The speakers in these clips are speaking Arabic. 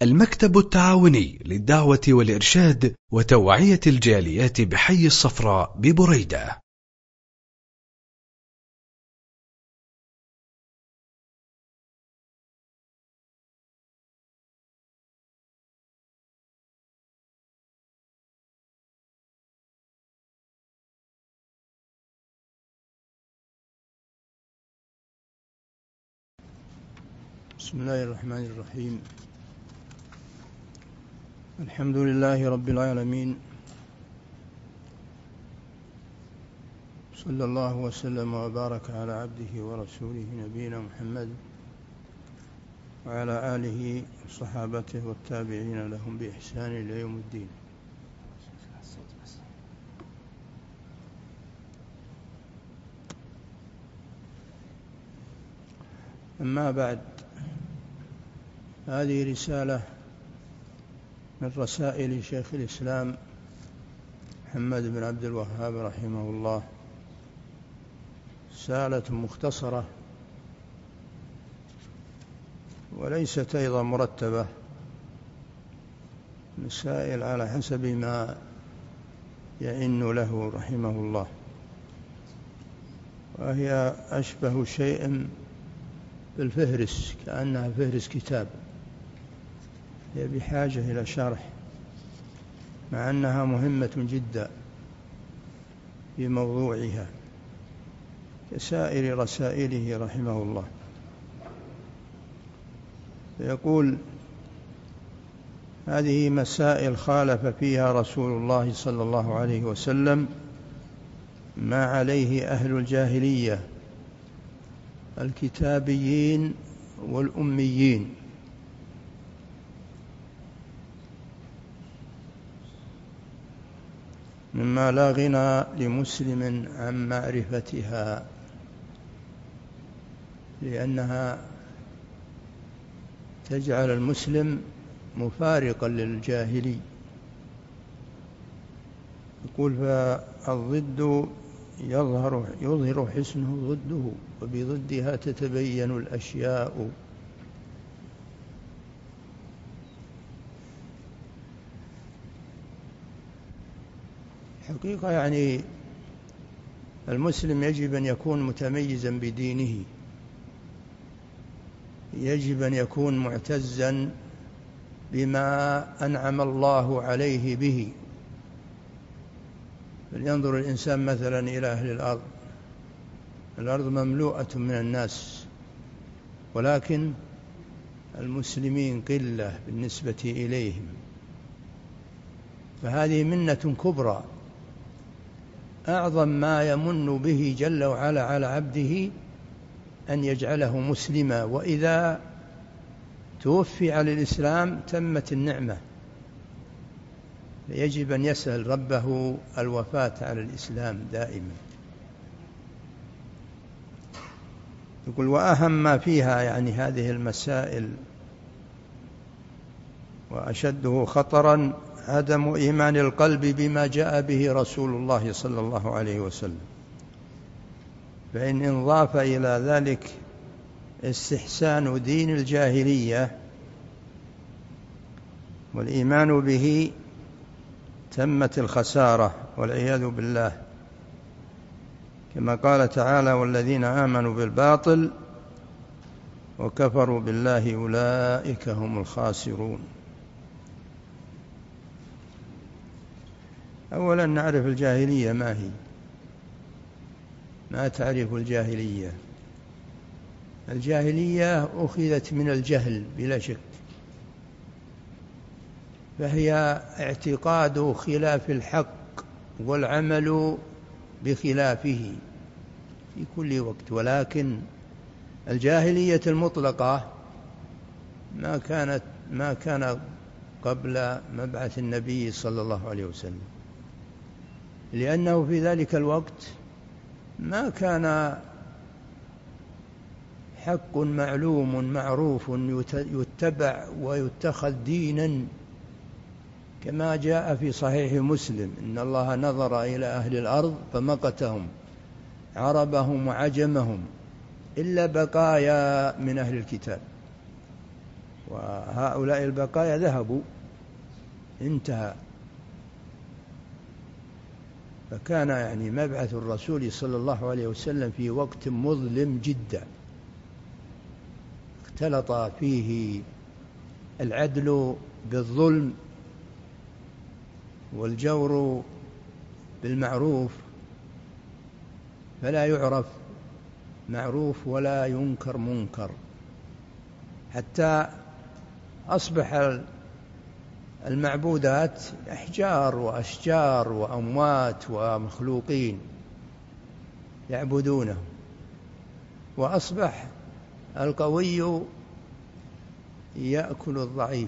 المكتب التعاوني للدعوة والإرشاد وتوعية الجاليات بحي الصفراء ببريدة. بسم الله الرحمن الرحيم. الحمد لله رب العالمين، صلى الله وسلم وبارك على عبده ورسوله نبينا محمد وعلى آله وصحابته والتابعين لهم بإحسان إلى يوم الدين. أما بعد، هذه رسالة من رسائل شيخ الإسلام محمد بن عبد الوهاب رحمه الله، رسالة مختصرة وليست أيضا مرتبة، مسائل على حسب ما يئن له رحمه الله، وهي أشبه شيء بالفهرس، كأنها فهرس كتاب، هي بحاجة إلى شرح، مع أنها مهمة جدا في موضوعها كسائر رسائله رحمه الله. يقول: هذه مسائل خالف فيها رسول الله صلى الله عليه وسلم ما عليه أهل الجاهلية الكتابيين والأميين، مما لا غنى لمسلم عن معرفتها، لأنها تجعل المسلم مفارقا للجاهلي. يقول: فالضد يظهر حسنه ضده، وبضدها تتبين الأشياء. حقيقة يعني المسلم يجب أن يكون متميزا بدينه، يجب أن يكون معتزا بما أنعم الله عليه به. فلينظر الإنسان مثلا إلى أهل الأرض مملوءة من الناس، ولكن المسلمين قلة بالنسبة إليهم، فهذه منة كبرى. أعظم ما يمن به جل وعلا على عبده أن يجعله مسلما، وإذا توفي على الإسلام تمت النعمة. يجب أن يسأل ربه الوفاة على الإسلام دائما. يقول: وأهم ما فيها، يعني هذه المسائل، وأشده خطرا عدم إيمان القلب بما جاء به رسول الله صلى الله عليه وسلم، فإن انضاف إلى ذلك استحسان دين الجاهلية والإيمان به تمت الخسارة والعياذ بالله، كما قال تعالى: والذين آمنوا بالباطل وكفروا بالله أولئك هم الخاسرون. أولا نعرف الجاهلية ما هي. ما تعرف الجاهلية؟ الجاهلية أخذت من الجهل بلا شك، فهي اعتقاد خلاف الحق والعمل بخلافه في كل وقت. ولكن الجاهلية المطلقة ما كان قبل مبعث النبي صلى الله عليه وسلم، لأنه في ذلك الوقت ما كان حق معلوم معروف يتبع ويتخذ دينا، كما جاء في صحيح مسلم: إن الله نظر إلى أهل الأرض فمقتهم عربهم وعجمهم إلا بقايا من أهل الكتاب. وهؤلاء البقايا ذهبوا، انتهى. فكان يعني مبعث الرسول صلى الله عليه وسلم في وقت مظلم جدا، اختلط فيه العدل بالظلم والجور بالمعروف، فلا يعرف معروف ولا ينكر منكر، حتى أصبح المعبودات أحجار وأشجار وأموات ومخلوقين يعبدونه، وأصبح القوي يأكل الضعيف،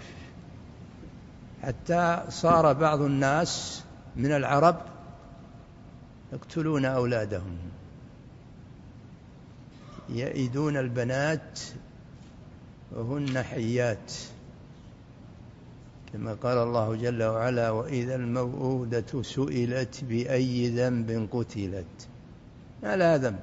حتى صار بعض الناس من العرب يقتلون أولادهم، يئدون البنات وهن حيات، كما قال الله جل وعلا: وإذا الموءودة سئلت بأي ذنب قتلت. على ذنب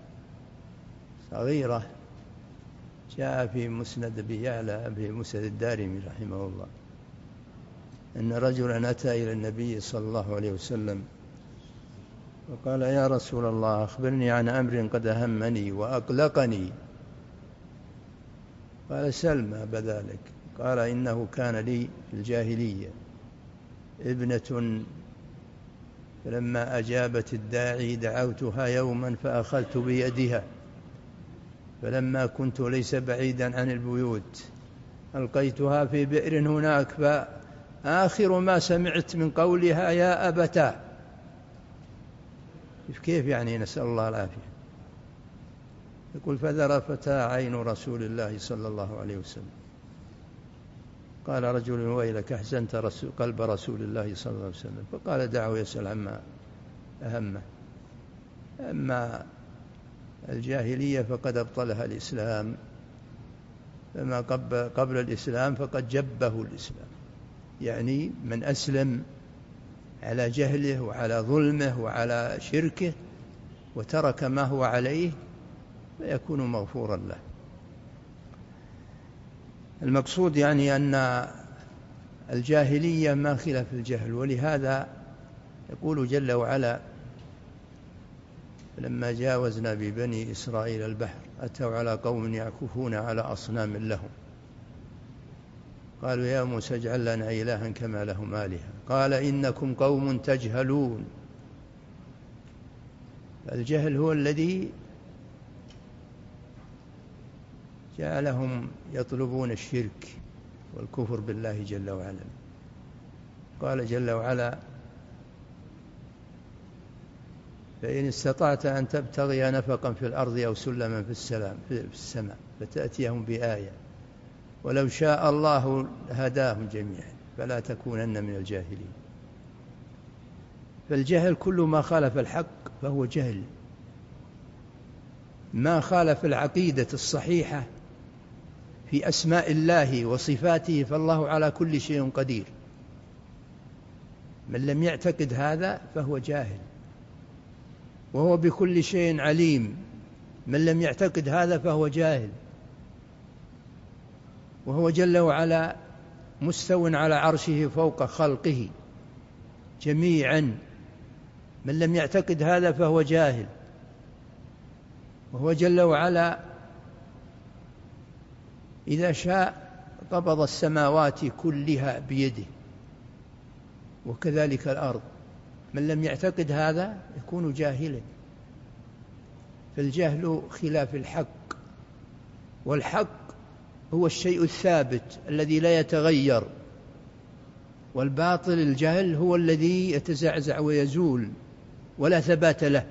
صغيرة. جاء في مسند أبي يعلى في مسند الدارمي رحمه الله أن رجلا أتى إلى النبي صلى الله عليه وسلم وقال: يا رسول الله، أخبرني عن أمر قد أهمني وأقلقني. قال: سل ما بذلك. قال: إنه كان لي في الجاهلية ابنة، فلما أجابت الداعي دعوتها يوما فأخذت بيدها، فلما كنت ليس بعيدا عن البيوت ألقيتها في بئر هناك، فآخر ما سمعت من قولها: يا أبتاه. كيف يعني؟ نسأل الله العافية. يقول: فذرفتها عين رسول الله صلى الله عليه وسلم. قال رجل: ويلك، أحزنت قلب رسول الله صلى الله عليه وسلم. فقال: دعه يسأل عما أهمه. أما الجاهلية فقد أبطلها الإسلام، فما قبل الإسلام فقد جبه الإسلام، يعني من أسلم على جهله وعلى ظلمه وعلى شركه وترك ما هو عليه فيكون مغفورا له. المقصود يعني أن الجاهلية ما خلاف الجهل، ولهذا يقول جل وعلا: لما جاوزنا ببني إسرائيل البحر أتوا على قوم يعكفون على أصنام لهم، قالوا يا موسى اجعل لنا إلها كما لهم آلهة، قال إنكم قوم تجهلون. الجهل هو الذي جعلهم يطلبون الشرك والكفر بالله جل وعلا. قال جل وعلا: فإن استطعت أن تبتغي نفقا في الأرض أو سلما في السماء فتأتيهم بآية ولو شاء الله هداهم جميعا فلا تكونن من الجاهلين. فالجهل كل ما خالف الحق فهو جهل، ما خالف العقيدة الصحيحة في أسماء الله وصفاته فالله على كل شيء قدير. من لم يعتقد هذا فهو جاهل، وهو بكل شيء عليم. من لم يعتقد هذا فهو جاهل. وهو جل وعلا مستو على عرشه فوق خلقه جميعا. من لم يعتقد هذا فهو جاهل. وهو جل وعلا إذا شاء قبض السماوات كلها بيده وكذلك الأرض. من لم يعتقد هذا يكون جاهلا. فالجهل خلاف الحق، والحق هو الشيء الثابت الذي لا يتغير، والباطل الجهل هو الذي يتزعزع ويزول ولا ثبات له.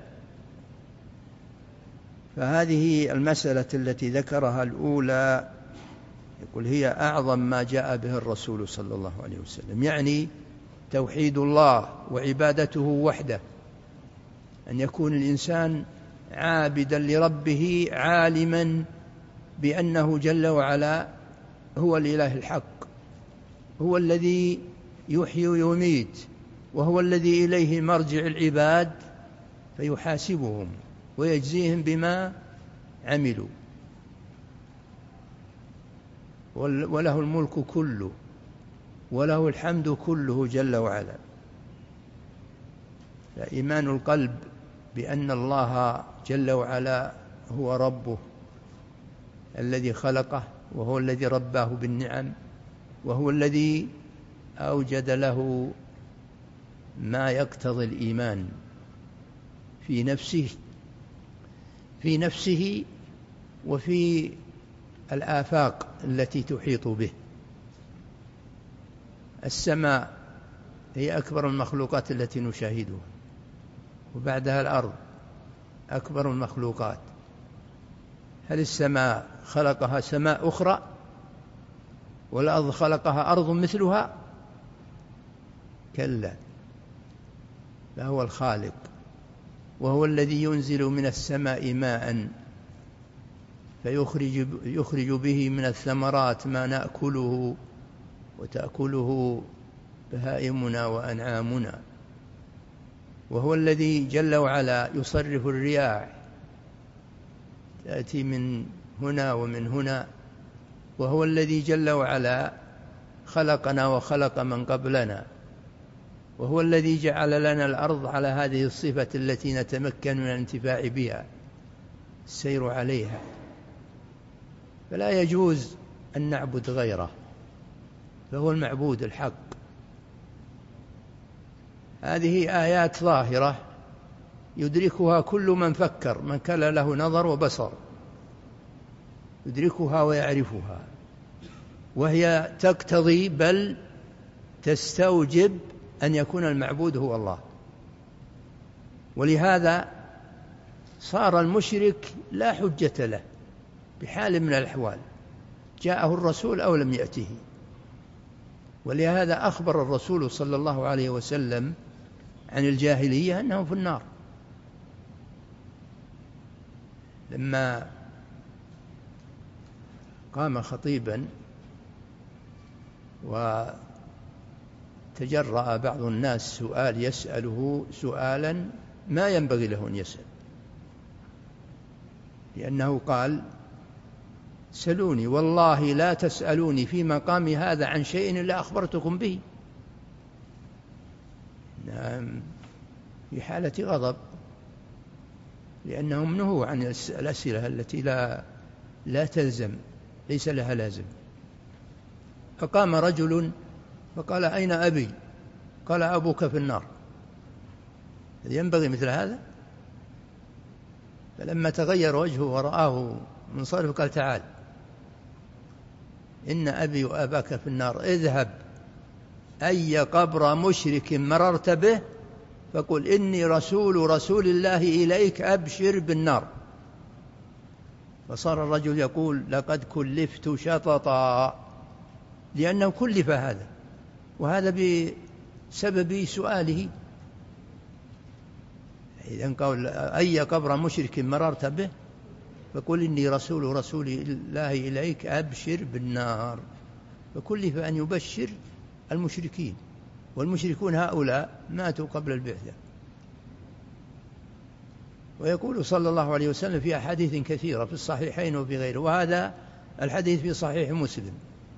فهذه المسألة التي ذكرها الأولى يقول هي أعظم ما جاء به الرسول صلى الله عليه وسلم، يعني توحيد الله وعبادته وحده، أن يكون الإنسان عابدا لربه عالما بأنه جل وعلا هو الإله الحق، هو الذي يحيي ويميت، وهو الذي إليه مرجع العباد فيحاسبهم ويجزيهم بما عملوا. وله الملك كله وله الحمد كله جل وعلا. فإيمان القلب بأن الله جل وعلا هو ربه الذي خلقه، وهو الذي رباه بالنعم، وهو الذي أوجد له ما يقتضي الإيمان في نفسه وفي الآفاق التي تحيط به. السماء هي أكبر المخلوقات التي نشاهدها، وبعدها الأرض أكبر المخلوقات. هل السماء خلقها سماء أخرى، والأرض خلقها أرض مثلها؟ كلا، فهو الخالق، وهو الذي ينزل من السماء ماء فيخرج به من الثمرات ما نأكله وتأكله بهائمنا وأنعامنا. وهو الذي جل وعلا يصرف الرياح تأتي من هنا ومن هنا. وهو الذي جل وعلا خلقنا وخلق من قبلنا. وهو الذي جعل لنا الأرض على هذه الصفة التي نتمكن من الانتفاع بها، السير عليها. فلا يجوز أن نعبد غيره، فهو المعبود الحق. هذه آيات ظاهرة يدركها كل من فكر، من كان له نظر وبصر يدركها ويعرفها، وهي تقتضي بل تستوجب أن يكون المعبود هو الله. ولهذا صار المشرك لا حجة له بحال من الأحوال، جاءه الرسول أو لم يأته. ولهذا أخبر الرسول صلى الله عليه وسلم عن الجاهلية أنهم في النار. لما قام خطيبا وتجرأ بعض الناس يسأله سؤالا ما ينبغي له أن يسأل، لأنه قال: سلوني والله لا تسألوني في مقامي هذا عن شيء إلا أخبرتكم به. نعم، في حالة غضب، لأنهم نهوا عن الأسئلة التي لا تلزم، ليس لها لازم. فقام رجل فقال: أين أبي؟ قال: أبوك في النار. ينبغي مثل هذا؟ فلما تغير وجهه ورآه منصرف قال: تعال، إن أبي وأباك في النار، اذهب أي قبر مشرك مررت به فقل إني رسول الله إليك أبشر بالنار. فصار الرجل يقول: لقد كلفت شططا، لأنه كلف هذا، وهذا بسبب سؤاله. إذن قال: أي قبر مشرك مررت به فقل إني رسول الله إليك أبشر بالنار. فكلف أن يبشر المشركين، والمشركون هؤلاء ماتوا قبل البعثة. ويقول صلى الله عليه وسلم في أحاديث كثيرة في الصحيحين وفي غيره، وهذا الحديث في صحيح مسلم،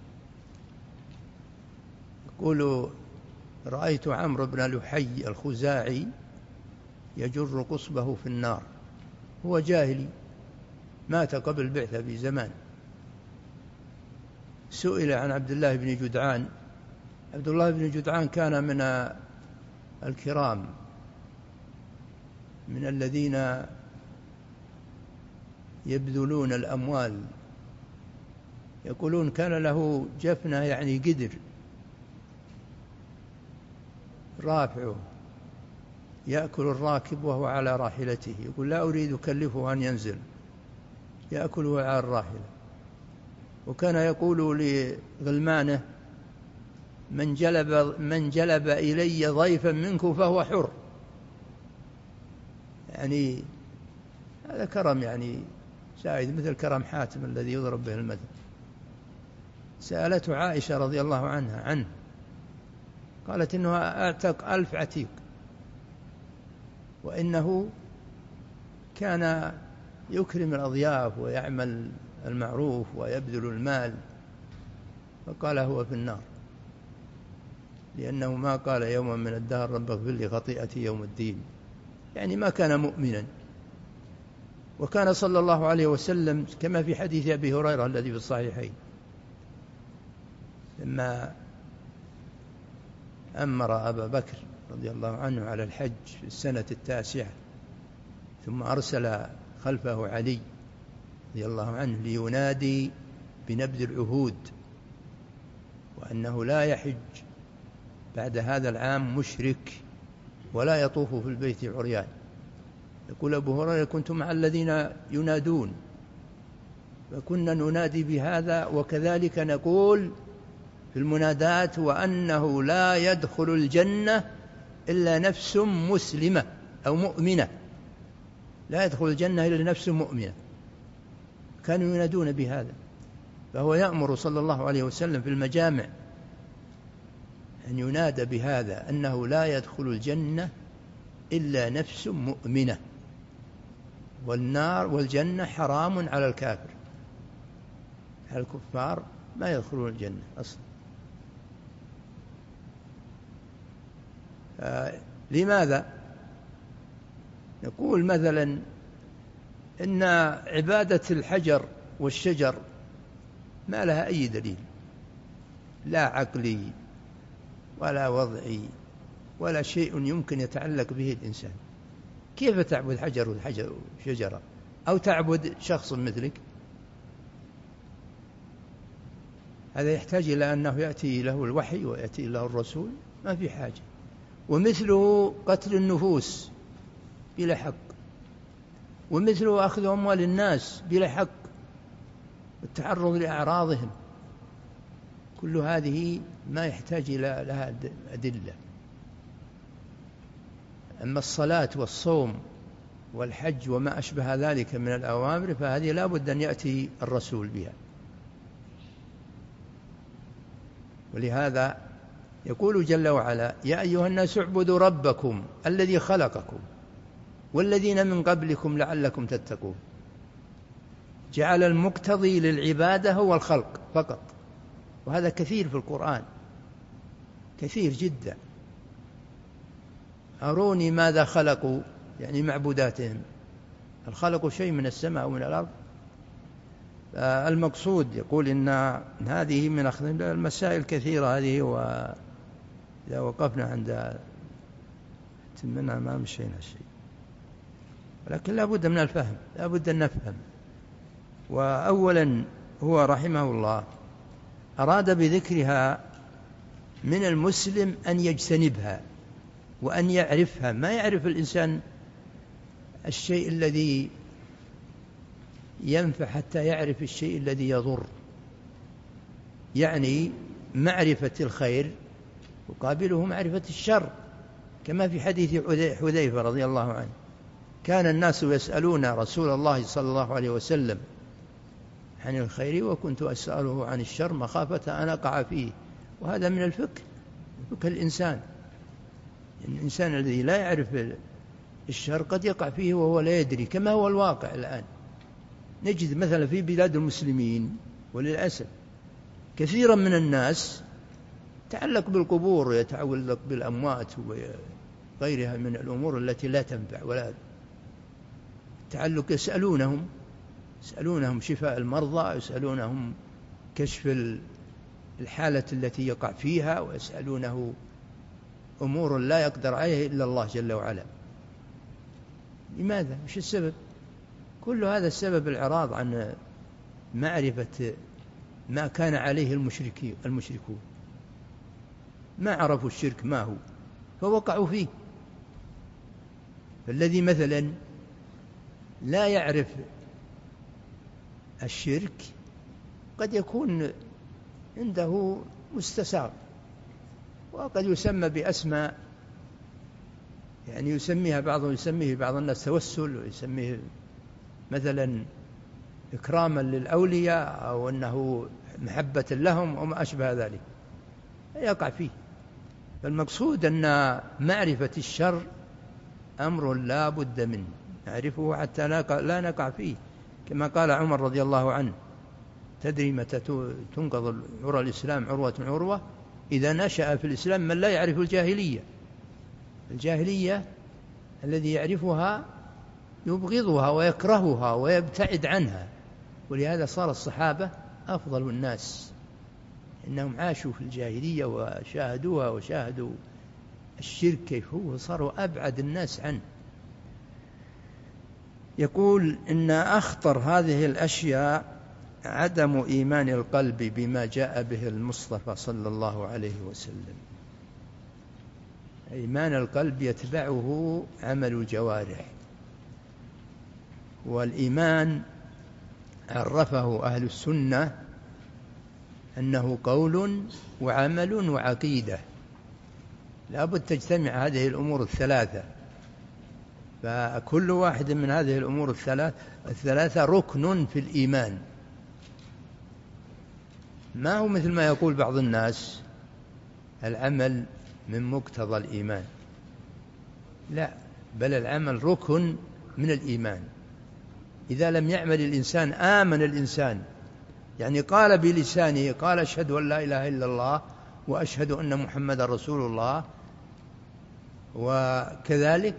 يقول: رأيت عمرو بن لحي الخزاعي يجر قصبه في النار، هو جاهلي مات قبل البعثة بزمان. سئل عن عبد الله بن جدعان. عبد الله بن جدعان كان من الكرام، من الذين يبذلون الأموال. يقولون كان له جفنة، يعني قدر رافعه يأكل الراكب وهو على راحلته، يقول: لا أريد أكلفه أن ينزل، يأكله على الراحلة. وكان يقول لغلمانه: من جلب إلي ضيفا منكم فهو حر. يعني هذا كرم، يعني سائد، مثل كرم حاتم الذي يضرب به المثل. سألته عائشة رضي الله عنه، قالت: إنه أعتق 1000 عتيق، وإنه كان يكرم الأضياف ويعمل المعروف ويبذل المال فقال هو في النار، لأنه ما قال يوما من الدهر رب اغفر لي خطيئتي يوم الدين، يعني ما كان مؤمنا. وكان صلى الله عليه وسلم كما في حديث أبي هريرة الذي في الصحيحين لما أمر أبا بكر رضي الله عنه على الحج في السنة 9، ثم أرسل خلفه علي رضي الله عنه لينادي بنبذ العهود، وأنه لا يحج بعد هذا العام مشرك ولا يطوف في البيت عريان. يقول أبو هريرة كنت مع الذين ينادون، فكنا ننادي بهذا، وكذلك نقول في المنادات وأنه لا يدخل الجنة إلا نفس مسلمة أو مؤمنة، لا يدخل الجنة إلا نفس مؤمنة، كانوا ينادون بهذا. فهو يأمر صلى الله عليه وسلم في المجامع أن ينادى بهذا، أنه لا يدخل الجنة إلا نفس مؤمنة، والنار والجنة حرام على الكافر، الكفار ما يدخلون الجنة أصلا. لماذا؟ نقول مثلا إن عبادة الحجر والشجر ما لها أي دليل، لا عقلي ولا وضعي ولا شيء يمكن يتعلق به الإنسان. كيف تعبد حجر وشجرة أو تعبد شخص مثلك؟ هذا يحتاج إلى أنه يأتي له الوحي ويأتي له الرسول، ما في حاجة. ومثله قتل النفوس بلا حق، ومثله أخذ أموال الناس بلا حق والتعرض لأعراضهم، كل هذه ما يحتاج إلى لها أدلة. أما الصلاة والصوم والحج وما أشبه ذلك من الأوامر فهذه لا بد أن يأتي الرسول بها. ولهذا يقول جل وعلا يا أيها الناس اعبدوا ربكم الذي خلقكم والذين من قبلكم لعلكم تتقون. جعل المقتضي للعبادة هو الخلق فقط، وهذا كثير في القرآن، كثير جدا. أروني ماذا خلقوا، يعني معبوداتهم، هل خلقوا شيء من السماء ومن الأرض؟ المقصود يقول إن هذه من المسائل كثيرة هذه، وإذا وقفنا عند تمنا ما مشينا شيء، ولكن لا بد من الفهم، لا بد أن نفهم. وأولا هو رحمه الله أراد بذكرها من المسلم أن يجتنبها وأن يعرفها. ما يعرف الإنسان الشيء الذي ينفع حتى يعرف الشيء الذي يضر، يعني معرفة الخير وقابله معرفة الشر، كما في حديث حذيفة رضي الله عنه كان الناس يسألون رسول الله صلى الله عليه وسلم عن الخير وكنت أسأله عن الشر مخافة أن أقع فيه. وهذا من الفقه، فقه الإنسان. الإنسان الذي لا يعرف الشر قد يقع فيه وهو لا يدري، كما هو الواقع الآن. نجد مثلا في بلاد المسلمين وللأسف كثيرا من الناس يتعلق بالقبور ويتعلق بالأموات وغيرها من الأمور التي لا تنفع ولا تعلق. يسألونهم شفاء المرضى، يسألونهم كشف الحالة التي يقع فيها، ويسألونه أمور لا يقدر عليه إلا الله جل وعلا. لماذا؟ وش السبب؟ كل هذا السبب الإعراض عن معرفة ما كان عليه المشركون، ما عرفوا الشرك ما هو فوقعوا فيه. فالذي مثلا لا يعرف الشرك قد يكون عنده مستساغ، وقد يسمى بأسماء يعني يسميها بعضهم، يسميه بعض الناس توسل، ويسميه مثلا إكراما للأولياء أو أنه محبة لهم وما أشبه ذلك، يقع فيه. فالمقصود أن معرفة الشر أمر لا بد منه، نعرفه حتى لا نقع فيه، كما قال عمر رضي الله عنه تدري متى تنقض عرى الإسلام عروة عروة؟ إذا نشأ في الإسلام من لا يعرف الجاهلية. الجاهلية الذي يعرفها يبغضها ويكرهها ويبتعد عنها، ولهذا صار الصحابة أفضل الناس، إنهم عاشوا في الجاهلية وشاهدوها وشاهدوا الشرك كيف هو، صاروا أبعد الناس عنه. يقول إن أخطر هذه الأشياء عدم إيمان القلب بما جاء به المصطفى صلى الله عليه وسلم. إيمان القلب يتبعه عمل الجوارح، والإيمان عرفه أهل السنة أنه قول وعمل وعقيدة، لا بد تجتمع هذه الأمور الثلاثة، فكل واحد من هذه الأمور الثلاثة ركن في الإيمان. ما هو مثل ما يقول بعض الناس العمل من مقتضى الإيمان، لا، بل العمل ركن من الإيمان. إذا لم يعمل الإنسان آمن الإنسان، يعني قال بلسانه قال أشهد أن لا إله إلا الله وأشهد أن محمد رسول الله، وكذلك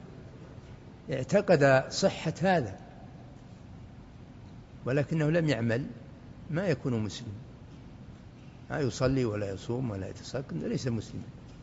اعتقد صحة هذا، ولكنه لم يعمل، ما يكون مسلم، لا يصلي ولا يصوم ولا يتصدق، ليس مسلما.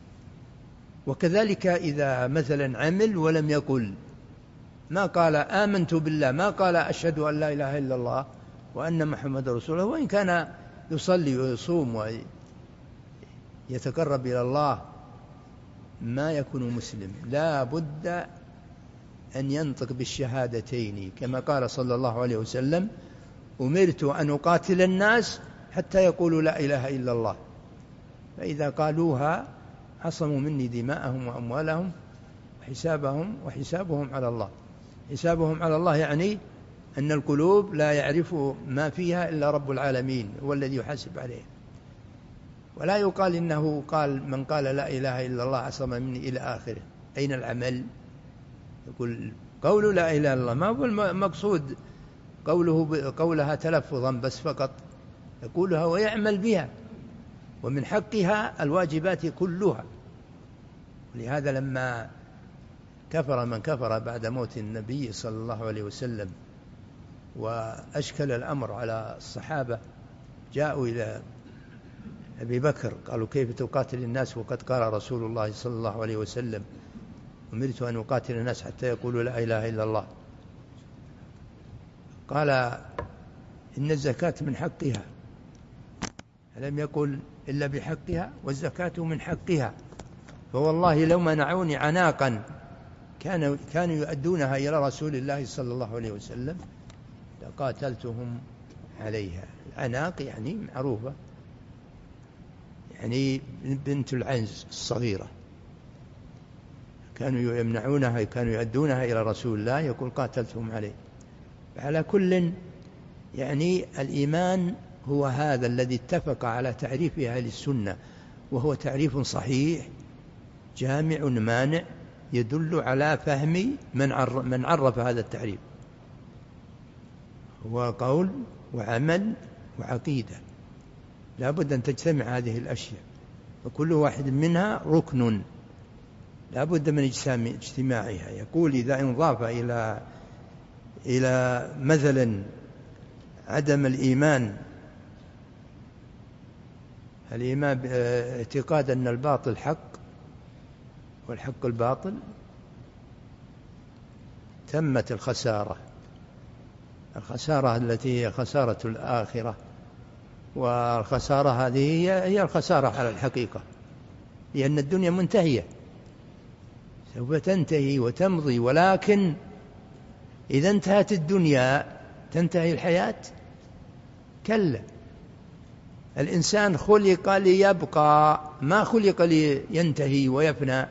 وكذلك إذا مثلا عمل ولم يقل، ما قال آمنت بالله، ما قال أشهد أن لا إله إلا الله وأن محمد رسول الله، وإن كان يصلي ويصوم ويتقرب إلى الله، ما يكون مسلم. لا بد أن ينطق بالشهادتين، كما قال صلى الله عليه وسلم: أمرت أن أقاتل الناس حتى يقولوا لا إله إلا الله، فإذا قالوها عصموا مني دماءهم وأموالهم وحسابهم على الله. حسابهم على الله يعني أن القلوب لا يعرف ما فيها إلا رب العالمين، هو الذي يحاسب عليه. ولا يقال إنه قال من قال لا إله إلا الله عصم مني إلى آخره. أين العمل؟ يقول قول لا إله إلا الله، ما هو المقصود قولها تلفظا بس فقط، يقولها ويعمل بها، ومن حقها الواجبات كلها. لهذا لما كفر من كفر بعد موت النبي صلى الله عليه وسلم وأشكل الأمر على الصحابة، جاءوا إلى أبي بكر قالوا: كيف تقاتل الناس وقد قال رسول الله صلى الله عليه وسلم: أمرت أن أقاتل الناس حتى يقولوا لا إله إلا الله. قال: إن الزكاة من حقها، ألم يقل إلا بحقها؟ والزكاة من حقها، فوالله لو منعوني عناقا كانوا يؤدونها إلى رسول الله صلى الله عليه وسلم لقاتلتهم عليها. العناق يعني معروفة، يعني بنت العنز الصغيرة، كانوا يمنعونها، كانوا يؤدونها إلى رسول الله، يقول قاتلتهم عليه. على كل يعني الإيمان هو هذا الذي اتفق على تعريف أهل السنة، وهو تعريف صحيح جامع مانع يدل على فهم من عرف هذا التعريف، هو قول وعمل وعقيدة، لا بد أن تجتمع هذه الأشياء، وكل واحد منها ركن لا بد من اجتماعها. يقول: إذا انضاف إلى مثلا عدم الإيمان اعتقاد أن الباطل حق والحق الباطل، تمت الخسارة التي هي خسارة الآخرة، والخسارة هذه هي الخسارة على الحقيقة، لأن الدنيا منتهية سوف تنتهي وتمضي، ولكن إذا انتهت الدنيا تنتهي الحياة؟ كلا، الإنسان خلق ليبقى، ما خلق لينتهي ويفنى،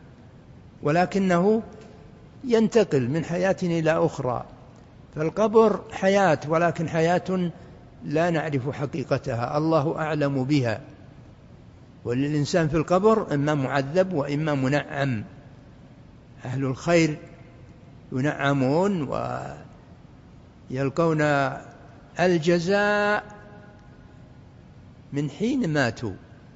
ولكنه ينتقل من حياة إلى أخرى. فالقبر حياة، ولكن حياة لا نعرف حقيقتها، الله أعلم بها. وللإنسان في القبر إما معذب وإما منعم. أهل الخير ينعمون ويلقون الجزاء من حين ماتوا،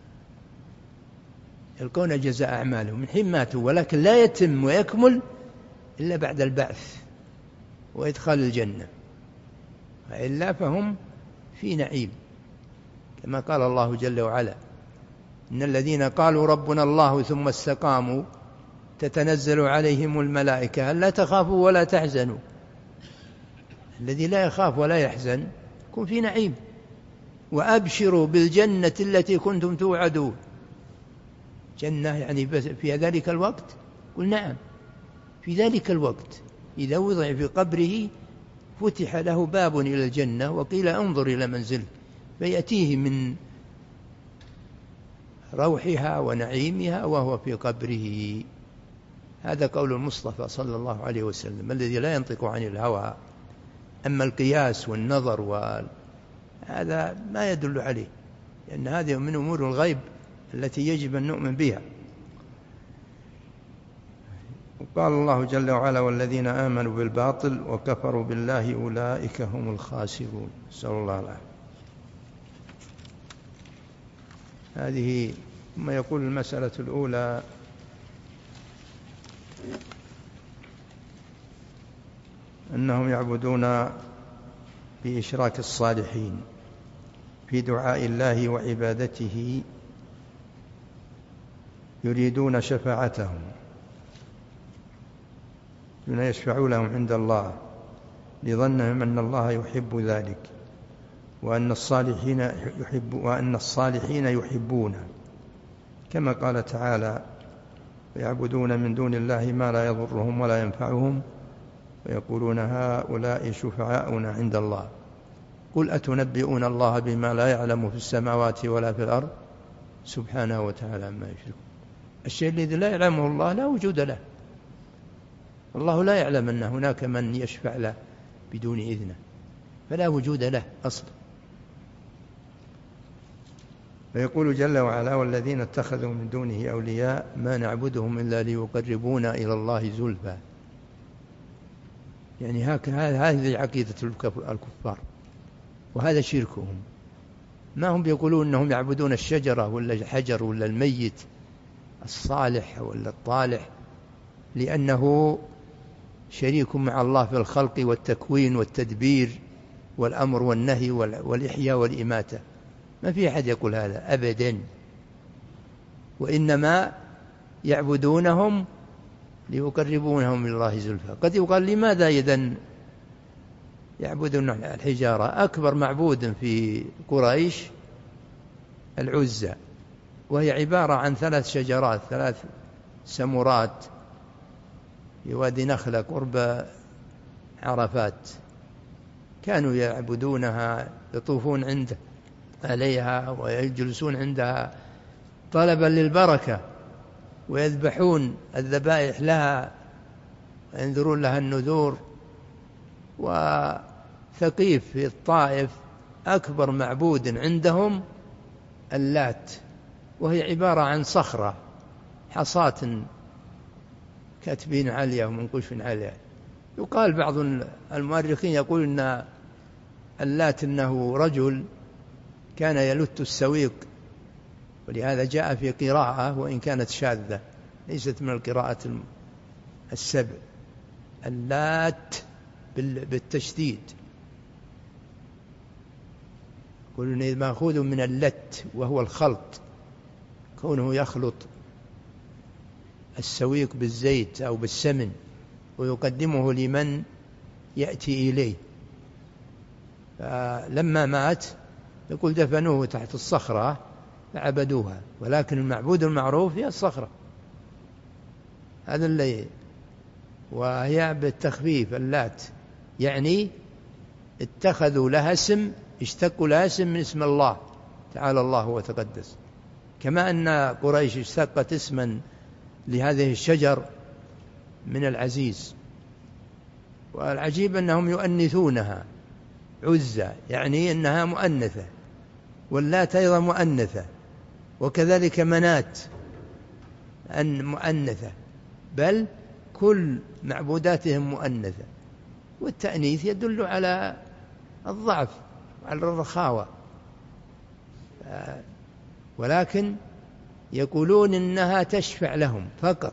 يلقون جزاء أعمالهم من حين ماتوا، ولكن لا يتم ويكمل إلا بعد البعث وإدخال الجنة، وإلا فهم في نعيم، كما قال الله جل وعلا: إن الذين قالوا ربنا الله ثم استقاموا تتنزل عليهم الملائكة ألا تخافوا ولا تحزنوا. الذي لا يخاف ولا يحزن يكون في نعيم. وأبشروا بالجنة التي كنتم توعدون. جنة يعني في ذلك الوقت؟ قل نعم، في ذلك الوقت إذا وضع في قبره فتح له باب إلى الجنة وقيل انظر إلى منزله، فيأتيه من روحها ونعيمها وهو في قبره. هذا قول المصطفى صلى الله عليه وسلم الذي لا ينطق عن الهوى. أما القياس والنظر هذا ما يدل عليه، لأن هذه من أمور الغيب التي يجب أن نؤمن بها. وقال الله جل وعلا: والذين آمنوا بالباطل وكفروا بالله أولئك هم الخاسرون. نسأل الله العافية. هذه ثم يقول المسألة الأولى: أنهم يعبدون بإشراك الصالحين في دعاء الله وعبادته، يريدون شفاعتهم دون يشفعوا لهم عند الله لظنهم أن الله يحب ذلك، وأن الصالحين يحبونه، كما قال تعالى: ويعبدون من دون الله ما لا يضرهم ولا ينفعهم ويقولون هؤلاء شفعاؤنا عند الله قل أتنبئون الله بما لا يعلم في السماوات ولا في الأرض سبحانه وتعالى عما يشركون. الشيء الذي لا يعلمه الله لا وجود له. الله لا يعلم أن هناك من يشفع له بدون إذنه، فلا وجود له أصلا. فيقول جل وعلا: والذين اتخذوا من دونه أولياء ما نعبدهم إلا ليقربونا إلى الله زلفى. يعني هذه عقيدة الكفار، وهذا شركهم. ما هم بيقولون أنهم يعبدون الشجرة ولا الحجر ولا الميت الصالح ولا الطالح، لأنه شريك مع الله في الخلق والتكوين والتدبير والأمر والنهي والإحياء والإماتة. ما في أحد يقول هذا أبدا، وإنما يعبدونهم ليقربونهم إلى الله زلفى. قد يقال: لماذا إذن يعبدون الحجارة؟ أكبر معبود في قريش العزى، وهي عبارة عن 3 شجرات، 3 سمرات في وادي نخلة قرب عرفات، كانوا يعبدونها، يطوفون عليها ويجلسون عندها طلبا للبركة، ويذبحون الذبائح لها وينذرون لها النذور. وثقيف في الطائف أكبر معبود عندهم اللات، وهي عبارة عن صخرة حصاة كاتبين عليها ومنقوش عليها. يقال بعض المؤرخين يقول أن اللات إنه رجل كان يلت السويق، ولهذا جاء في قراءة وإن كانت شاذة ليست من القراءة السبع، اللات بالتشديد، يقولون مأخوذ من اللت وهو الخلط، كونه يخلط السويق بالزيت أو بالسمن ويقدمه لمن يأتي إليه. فلما مات يقول دفنوه تحت الصخرة فعبدوها، ولكن المعبود المعروف هي الصخرة. هذا اللي وهي بالتخفيف اللات، يعني اتخذوا لها اسم، اشتقوا لها اسم من اسم الله تعالى الله وتقدس، كما أن قريش اشتقت اسما لهذه الشجر من العزيز. والعجيب أنهم يؤنثونها عزة، يعني أنها مؤنثة، واللات أيضا مؤنثة، وكذلك منات مؤنثة، بل كل معبوداتهم مؤنثة. والتأنيث يدل على الضعف وعلى الرخاوة. ولكن يقولون إنها تشفع لهم فقط.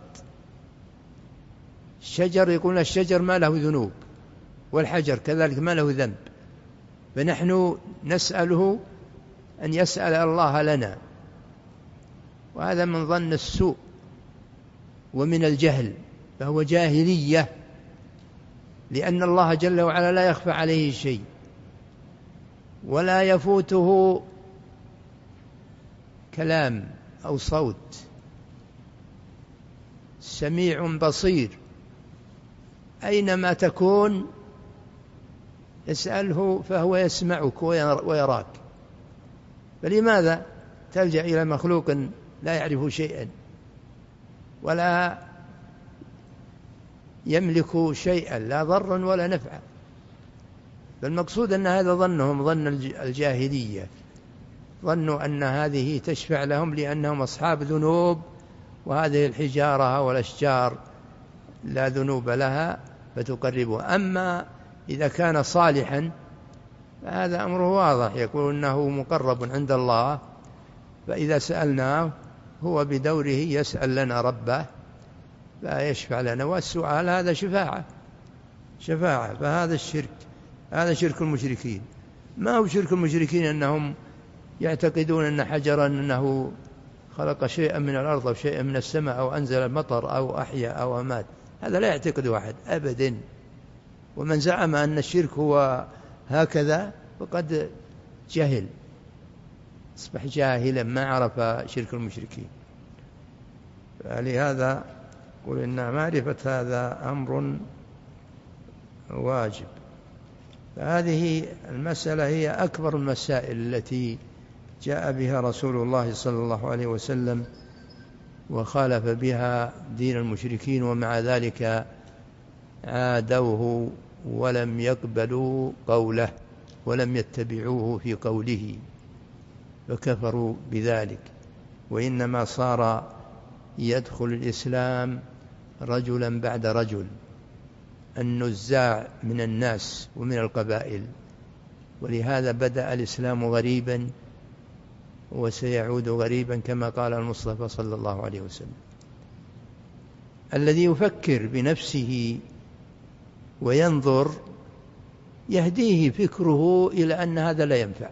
الشجر يقولون الشجر ما له ذنوب، والحجر كذلك ما له ذنب، فنحن نسأله أن يسأل الله لنا، وهذا من ظن السوء ومن الجهل، فهو جاهلية، لأن الله جل وعلا لا يخفى عليه شيء ولا يفوته كلام أو صوت، سميع بصير، أينما تكون اسأله فهو يسمعك ويراك، فلماذا تلجأ إلى مخلوق لا يعرف شيئا ولا يملك شيئا، لا ضرا ولا نفعا؟ فالمقصود أن هذا ظنهم ظن الجاهلية، ظنوا أن هذه تشفع لهم لأنهم أصحاب ذنوب، وهذه الحجارة والأشجار لا ذنوب لها فتقربها. أما إذا كان صالحا فهذا أمره واضح، يقول إنه مقرب عند الله، فإذا سألناه هو بدوره يسأل لنا ربه فيشفع لنا، والسؤال هذا شفاعة. فهذا الشرك، هذا شرك المشركين. ما هو شرك المشركين أنهم يعتقدون أن حجرا أنه خلق شيئا من الأرض أو شيئا من السماء أو أنزل المطر أو أحيا أو أمات، هذا لا يعتقد أحد أبدا. ومن زعم أن الشرك هو هكذا فقد جهل، أصبح جاهلا ما عرف شرك المشركين. فلهذا قل إن معرفة هذا أمر واجب. فهذه المسألة هي أكبر المسائل التي جاء بها رسول الله صلى الله عليه وسلم وخالف بها دين المشركين، ومع ذلك عادوه ولم يقبلوا قوله ولم يتبعوه في قوله، فكفروا بذلك. وإنما صار يدخل الإسلام رجلا بعد رجل، النزاع من الناس ومن القبائل، ولهذا بدأ الإسلام غريبا وسيعود غريبا كما قال المصطفى صلى الله عليه وسلم. الذي يفكر بنفسه وينظر يهديه فكره إلى أن هذا لا ينفع،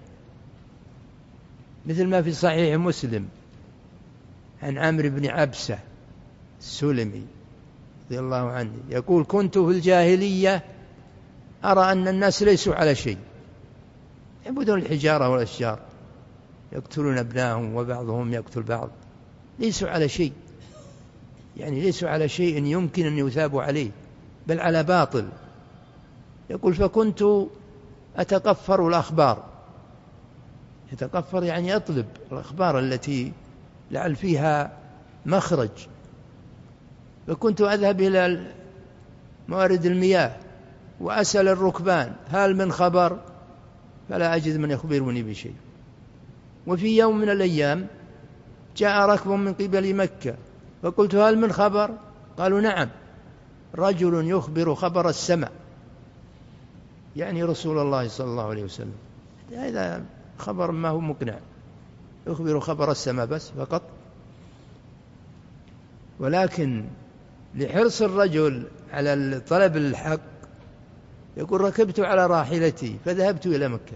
مثل ما في صحيح مسلم عن عمرو بن عبسة السلمي رضي الله عنه يقول: كنت في الجاهلية أرى أن الناس ليسوا على شيء، يعبدون الحجارة والأشجار، يقتلون أبنائهم وبعضهم يقتل بعض، ليسوا على شيء، يعني ليسوا على شيء يمكن أن يثابوا عليه، بل على باطل. يقول: فكنت أتقفر الأخبار، يتقفر يعني أطلب الأخبار التي لعل فيها مخرج، فكنت أذهب إلى موارد المياه وأسأل الركبان: هل من خبر؟ فلا أجد من يخبرني بشيء. وفي يوم من الأيام جاء ركب من قبل مكة، فقلت: هل من خبر؟ قالوا: نعم، رجل يخبر خبر السماء، يعني رسول الله صلى الله عليه وسلم. هذا خبر ما هو مقنع، يخبر خبر السماء بس فقط. ولكن لحرص الرجل على طلب الحق يقول: ركبت على راحلتي فذهبت إلى مكة،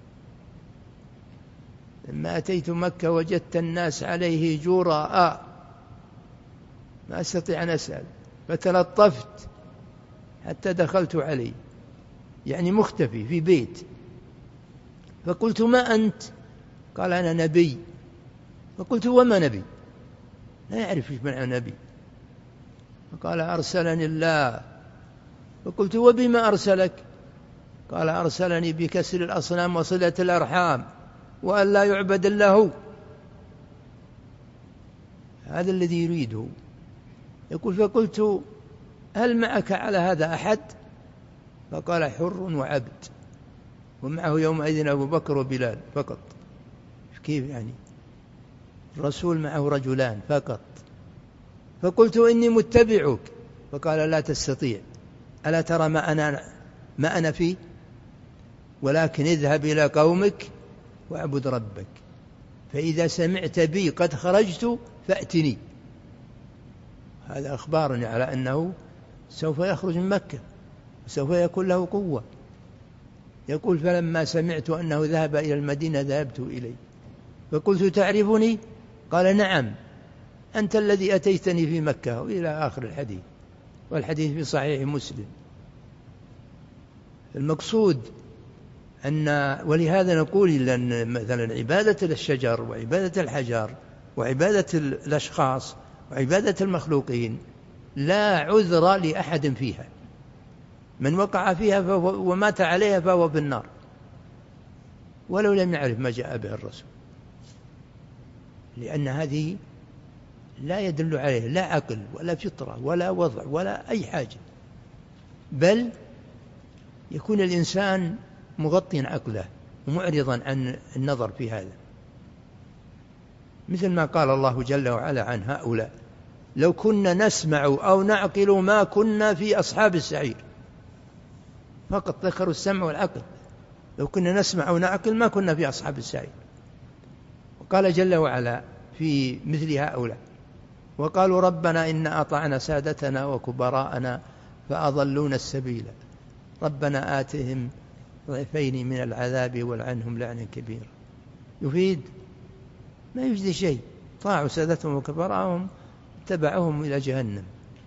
لما أتيت مكة وجدت الناس عليه جراء ما أستطيع أن أسأل، فتلطفت حتى دخلت عليه، يعني مختفي في بيت، فقلت: ما أنت؟ قال: أنا نبي. فقلت: وما نبي؟ لا يعرف ايش معنى نبي. فقال: أرسلني الله. فقلت: وبما أرسلك؟ قال: أرسلني بكسر الأصنام وصلة الأرحام وأن لا يعبد إلا هو. هذا الذي يريده. يقول: فقلت: هل معك على هذا أحد؟ فقال: حر وعبد، ومعه يومئذ أبو بكر وبلال فقط. كيف يعني؟ الرسول معه رجلان فقط. فقلت: إني متبعك. فقال: لا تستطيع، ألا ترى ما أنا فيه؟ ولكن اذهب إلى قومك واعبد ربك. فإذا سمعت بي قد خرجت فأتني. هذا أخبارني على أنه سوف يخرج من مكة وسوف يكون له قوة. يقول فلما سمعت أنه ذهب إلى المدينة ذهبت إليه فقلت تعرفني؟ قال نعم، أنت الذي أتيتني في مكة، إلى آخر الحديث، والحديث في صحيح مسلم. المقصود ولهذا نقول أن مثلا عبادة الشجر وعبادة الحجر وعبادة الأشخاص وعبادة المخلوقين لا عذر لأحد فيها، من وقع فيها ومات عليها فهو في النار ولو لم يعرف ما جاء به الرسول، لأن هذه لا يدل عليه لا عقل ولا فطرة ولا وضع ولا أي حاجة، بل يكون الإنسان مغطيا عقله ومعرضا عن النظر في هذا، مثل ما قال الله جل وعلا عن هؤلاء لو كنا نسمع أو نعقل ما كنا في أصحاب السعير. فقط ذكروا السمع والعقل، لو كنا نسمع أو نعقل ما كنا في أصحاب السعير. وقال جل وعلا في مثل هؤلاء وقالوا ربنا إن أطعنا سادتنا وكبراءنا فأضلونا السبيل ربنا آتهم ضعفين من العذاب والعنهم لعنا كبيرا. يفيد؟ ما يفيد شيء. طاعوا سادتهم وكبراءهم اتبعوهم إلى جهنم.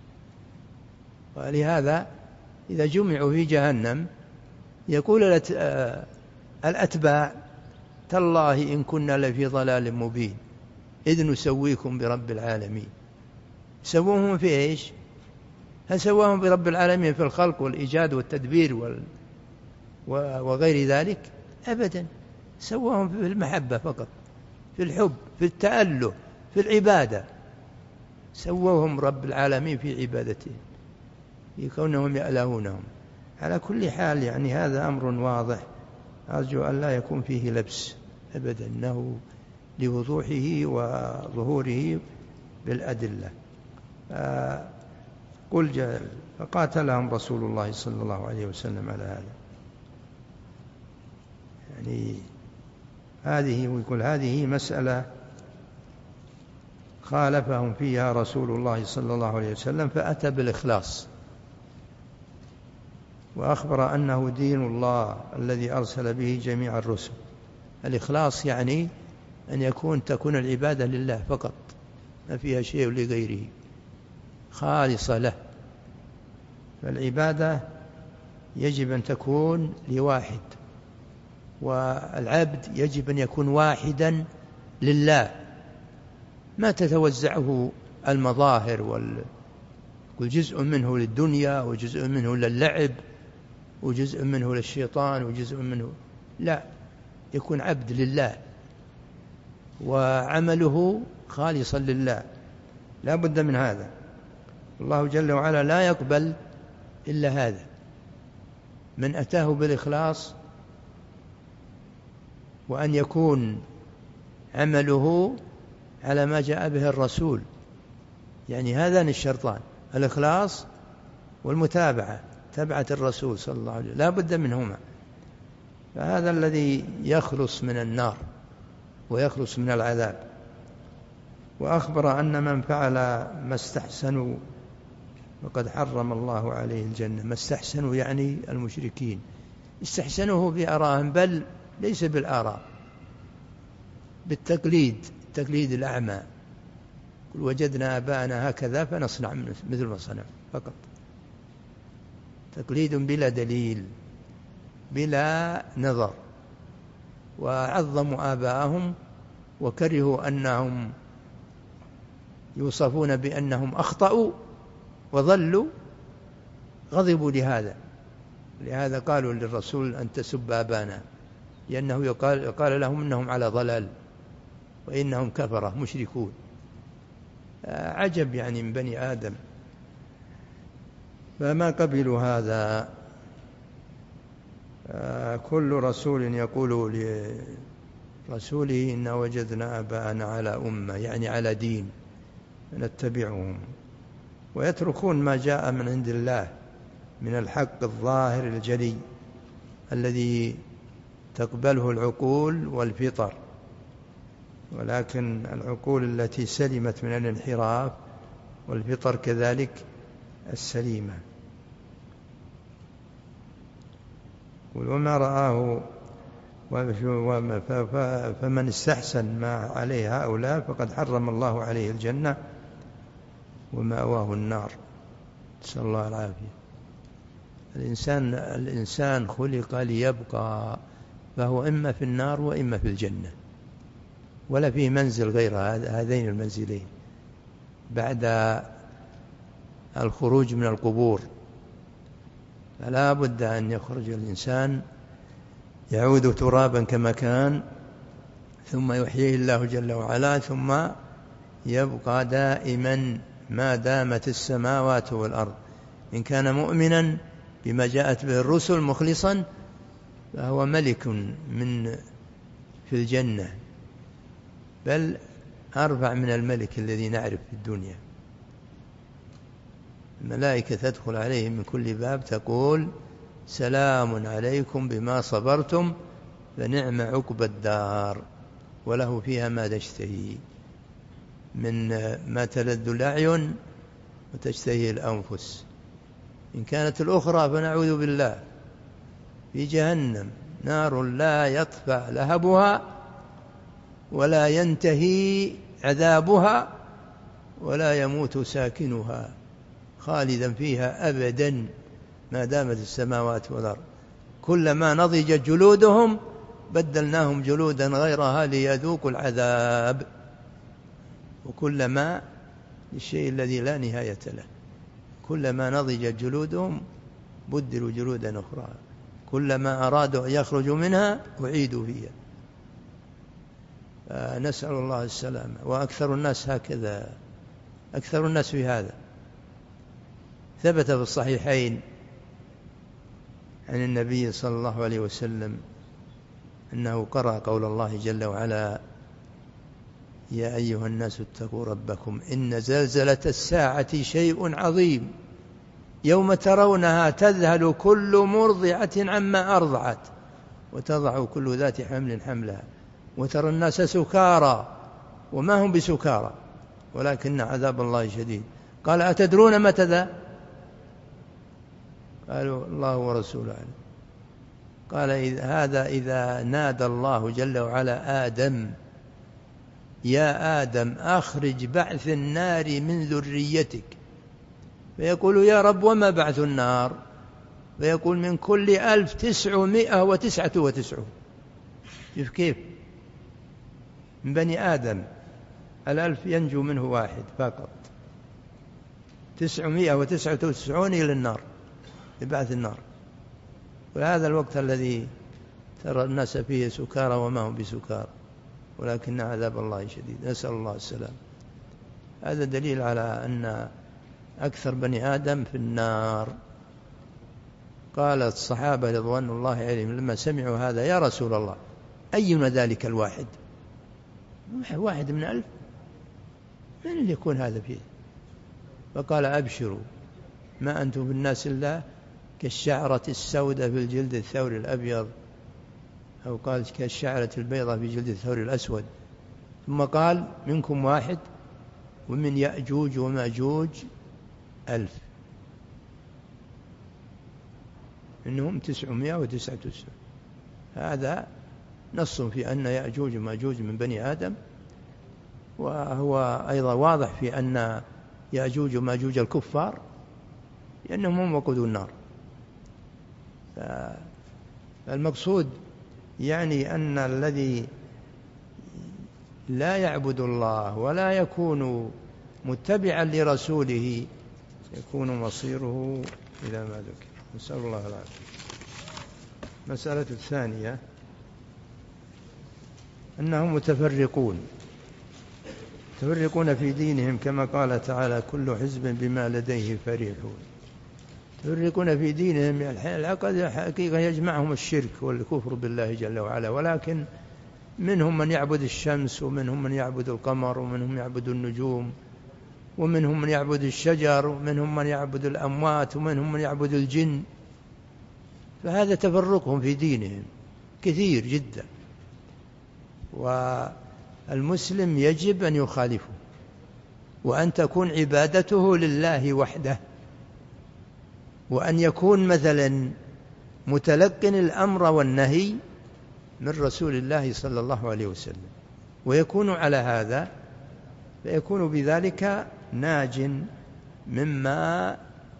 ولهذا إذا جمعوا في جهنم يقول الأتباع تالله إن كنا لفي ضلال مبين إذ نسويكم برب العالمين. سووهم في إيش؟ هل سواهم برب العالمين في الخلق والإيجاد والتدبير وغير ذلك؟ أبدا، سواهم في المحبة فقط، في الحب، في التأله، في العبادة. سووهم رب العالمين في عبادته في كونهم يألهونهم. على كل حال يعني هذا أمر واضح، أرجو أن لا يكون فيه لبس أبدا، أنه لوضوحه وظهوره بالأدلة. فقاتلهم رسول الله صلى الله عليه وسلم على هذا. يعني هذه مسألة خالفهم فيها رسول الله صلى الله عليه وسلم، فأتى بالإخلاص وأخبر أنه دين الله الذي أرسل به جميع الرسل. الإخلاص يعني أن تكون العبادة لله فقط، ما فيها شيء لغيره، خالصة له. فالعبادة يجب أن تكون لواحد، والعبد يجب أن يكون واحدا لله، ما تتوزعه المظاهر وجزء منه للدنيا وجزء منه للعب وجزء منه للشيطان وجزء منه، لا، يكون عبد لله وعمله خالصا لله، لا بد من هذا. الله جل وعلا لا يقبل إلا هذا، من أتاه بالإخلاص وأن يكون عمله على ما جاء به الرسول، يعني هذان الشرطان، الإخلاص والمتابعة، تبعة الرسول صلى الله عليه وسلم، لا بد منهما. فهذا الذي يخلص من النار ويخلص من العذاب. وأخبر أن من فعل ما استحسنوا وقد حرم الله عليه الجنة. ما استحسنوا يعني المشركين، استحسنوه بآرائهم، بل ليس بالآراء، بالتقليد الأعمى. قل وجدنا آباءنا هكذا فنصنع مثل ما صنعوا، فقط تقليد بلا دليل بلا نظر. وعظموا آباءهم وكرهوا أنهم يوصفون بأنهم أخطأوا وظلوا، غضبوا لهذا قالوا للرسول أن تسب آبانا، لأنه قال لهم أنهم على ضلال وإنهم كفرة مشركون. عجب يعني من بني آدم، فما قبلوا هذا. كل رسول يقول لرسوله إن وجدنا آباءنا على أمة، يعني على دين، نتبعهم، ويتركون ما جاء من عند الله من الحق الظاهر الجلي الذي تقبله العقول والفطر. ولكن العقول التي سلمت من الانحراف والفطر كذلك السليمة. وما رآه فمن استحسن ما عليه هؤلاء فقد حرم الله عليه الجنة ومأواه النار، نسأل الله العافية. الإنسان خلق ليبقى، فهو إما في النار وإما في الجنة، ولا فيه منزل غير هذين المنزلين بعد الخروج من القبور. فلا بد أن يخرج الإنسان يعود ترابا كما كان، ثم يحييه الله جل وعلا، ثم يبقى دائما ما دامت السماوات والأرض. إن كان مؤمنا بما جاءت به الرسل مخلصا فهو ملك في الجنة، بل أرفع من الملك الذي نعرف في الدنيا. الملائكة تدخل عليهم من كل باب تقول سلام عليكم بما صبرتم فنعم عقبى الدار، وله فيها ما تشتهي من ما تلذ الأعين وتشتهي الأنفس. إن كانت الأخرى فنعوذ بالله في جهنم نار لا يطفأ لهبها ولا ينتهي عذابها ولا يموت ساكنها، خالدا فيها أبدا ما دامت السماوات والأرض. كلما نضجت جلودهم بدلناهم جلودا غيرها ليذوقوا العذاب، وكلما الشيء الذي لا نهاية له، كلما نضجت جلودهم بدلوا جلودا أخرى، كلما أرادوا أن يخرجوا منها أعيدوا فيها. نسأل الله السلامة. وأكثر الناس هكذا، أكثر الناس في هذا. ثبت في الصحيحين عن النبي صلى الله عليه وسلم أنه قرأ قول الله جل وعلا يا أيها الناس اتقوا ربكم إن زلزلة الساعة شيء عظيم يوم ترونها تذهل كل مرضعة عما أرضعت وتضع كل ذات حمل حملها وترى الناس سكارى وما هم بسكارى ولكن عذاب الله شديد. قال أتدرون متى ذا؟ قالوا الله ورسوله أعلم. قال هذا إذا نادى الله جل وعلا آدم يا آدم أخرج بعث النار من ذريتك، فيقول يا رب وما بعث النار؟ فيقول من كل 1999. شوف كيف من بني آدم 1000 ينجو منه واحد فقط، 999 إلى النار لبعث النار. وهذا الوقت الذي ترى الناس فيه سكارى وما هم بسكارى ولكن عذاب الله شديد، نسأل الله السلام. هذا دليل على أن أكثر بني آدم في النار. قال الصحابة رضوان الله عليهم لما سمعوا هذا يا رسول الله أينا ذلك الواحد؟ واحد من 1000 من اللي يكون هذا فيه؟ فقال أبشروا ما أنتم في الناس إلا كالشعرة السوداء في الجلد الثور الأبيض، أو قال كالشعرة البيضاء في جلد الثور الأسود. ثم قال منكم واحد ومن يأجوج ومأجوج 1000، إنهم 999. هذا نص في أن يأجوج ومأجوج من بني آدم، وهو أيضا واضح في أن يأجوج ومأجوج الكفار لأنهم هم وقودوا النار. فالمقصود يعني أن الذي لا يعبد الله ولا يكون متبعا لرسوله يكون مصيره إلى ما ذكر، نسأل الله العافية. المسألة الثانية أنهم متفرقون في دينهم كما قال تعالى كل حزب بما لديه فرحون. يفرقون في دينهم، الحقيقة يجمعهم الشرك والكفر بالله جل وعلا، ولكن منهم من يعبد الشمس ومنهم من يعبد القمر ومنهم من يعبد النجوم ومنهم من يعبد الشجر ومنهم من يعبد الأموات ومنهم من يعبد الجن. فهذا تفرقهم في دينهم كثير جدا. المسلم يجب أن يخالفه، وأن تكون عبادته لله وحده، وأن يكون مثلا متلقن الأمر والنهي من رسول الله صلى الله عليه وسلم، ويكون على هذا، فيكون بذلك ناج مما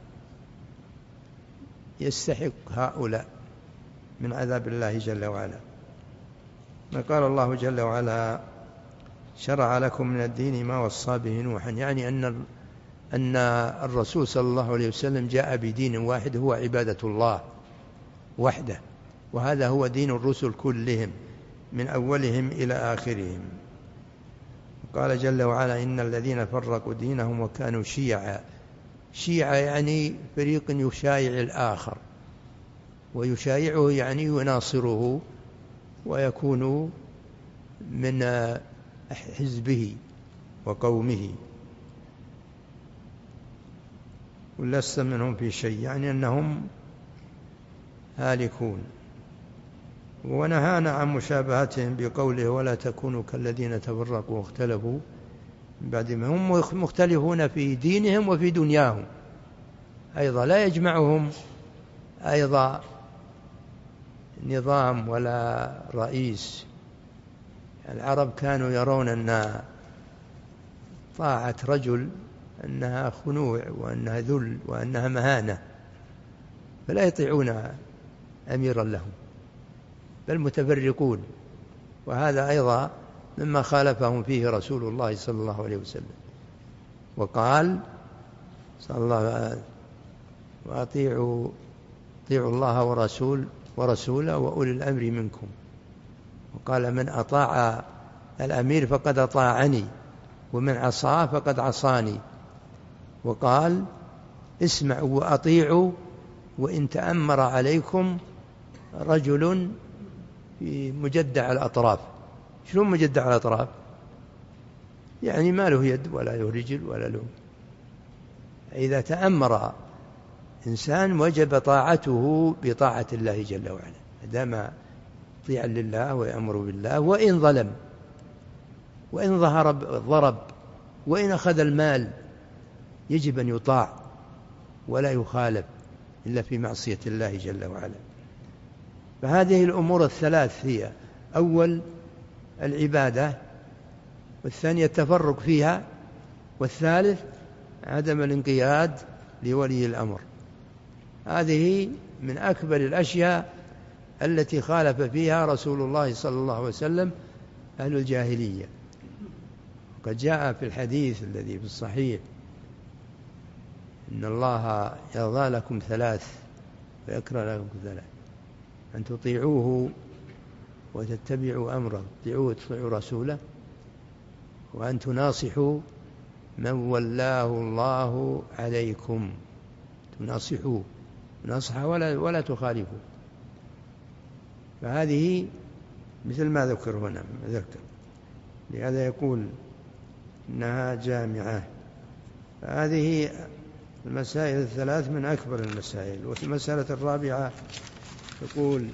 يستحق هؤلاء من عذاب الله جل وعلا. قال الله جل وعلا: شرع لكم من الدين ما وصى به نوحا، يعني أن الرسول صلى الله عليه وسلم جاء بدين واحد هو عبادة الله وحده، وهذا هو دين الرسل كلهم من أولهم إلى آخرهم. قال جل وعلا: إن الذين فرقوا دينهم وكانوا شيعا. شيعا يعني فريق يشايع الآخر، ويشايعه يعني يناصره ويكون من حزبه وقومه، ولست منهم في شيء، يعني أنهم هالكون. ونهانا عن مشابهتهم بقوله: ولا تكونوا كالذين تفرقوا واختلفوا بعد ما هم مختلفون في دينهم وفي دنياهم أيضا، لا يجمعهم أيضا نظام ولا رئيس. العرب كانوا يرون أن طاعة رجل أنها خنوع وأنها ذل وأنها مهانة، فلا يطيعون أميرا لهم، بل متفرقون. وهذا أيضا مما خالفهم فيه رسول الله صلى الله عليه وسلم، وقال صلى الله عليه وسلم: وأطيعوا الله ورسوله وأولي الأمر منكم. وقال: من أطاع الأمير فقد أطاعني، ومن عصاه فقد عصاني. وقال: اسمعوا وأطيعوا وإن تأمر عليكم رجل مجدع الأطراف. شنو مجدع الأطراف؟ يعني ما له يد ولا له رجل ولا له. إذا تأمر إنسان وجب طاعته بطاعة الله جل وعلا، دام طيعا لله ويأمر بالله، وإن ظلم وإن ضرب وإن أخذ المال يجب أن يطاع ولا يخالف إلا في معصية الله جل وعلا. فهذه الأمور الثلاث هي: أول العبادة، والثانية التفرق فيها، والثالث عدم الانقياد لولي الأمر. هذه من أكبر الأشياء التي خالف فيها رسول الله صلى الله عليه وسلم أهل الجاهلية. قد جاء في الحديث الذي في الصحيح: إن الله يرضى لكم ثلاث ويكره لكم ثلاث: أن تطيعوه وتتبعوا أمره، تطيعوه وتطيعوا رسوله، وأن تناصحوا من ولاه الله عليكم. تناصحوه نصحه ولا تخالفوا. فهذه مثل ما ذكر هنا ذكر، لهذا يقول إنها جامعة. فهذه المسائل الثلاث من أكبر المسائل. والمسألة الرابعة يقول: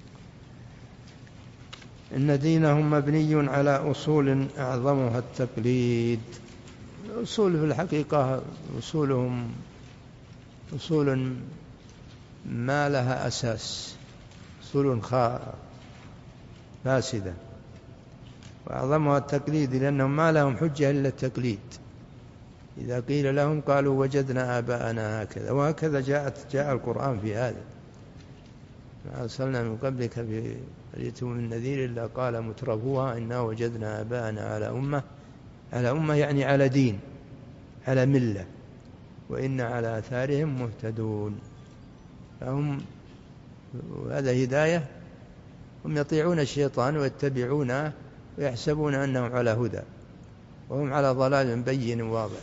إن دينهم مبني على أصول أعظمها التقليد. الأصول في الحقيقة أصولهم أصول ما لها أساس، أصول فاسدة، وأعظمها التقليد، لأنهم ما لهم حجة إلا التقليد. إذا قيل لهم قالوا وجدنا آباءنا هكذا، وهكذا جاء القرآن في هذا: ما أرسلنا من قبلك بقرية من نذير إلا قال مترفوها إنا وجدنا آباءنا على أمة يعني على دين، على ملة، وإن على آثارهم مهتدون. فهم هذا هداية، هم يطيعون الشيطان ويتبعونه ويحسبون أنهم على هدى، وهم على ضلال بين واضح.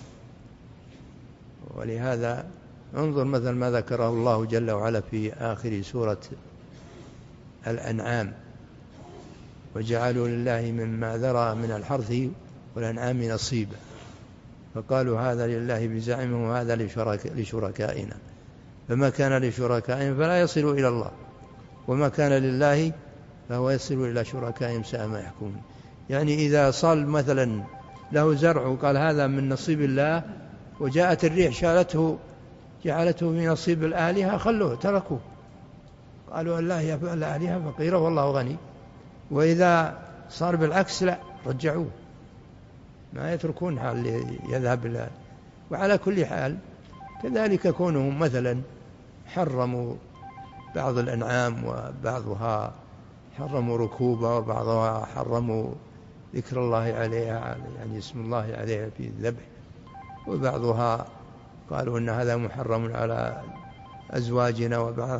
ولهذا انظر مثل ما ذكره الله جل وعلا في آخر سورة الأنعام: وجعلوا لله مما ذرى من الحرث والأنعام نصيبا، فقالوا هذا لله بزعمهم وهذا لشركائنا، فما كان لشركائهم فلا يصل إلى الله، وما كان لله فهو يصل إلى شركائهم ساء ما يحكمون. يعني إذا صال مثلا له زرع وقال هذا من نصيب الله وجاءت الريح شالته جعلته في نصيب الآلهة خلوه تركوه، قالوا الله يا الآلهة فقيرة والله غني. وإذا صار بالعكس لا رجعوه، ما يتركون حال يذهب الله. وعلى كل حال كذلك كونهم مثلا حرموا بعض الأنعام وبعضها حرموا ركوبها وبعضها حرموا ذكر الله عليها يعني اسم الله عليها في الذبح، وبعضها قالوا إن هذا محرم على أزواجنا، وبعض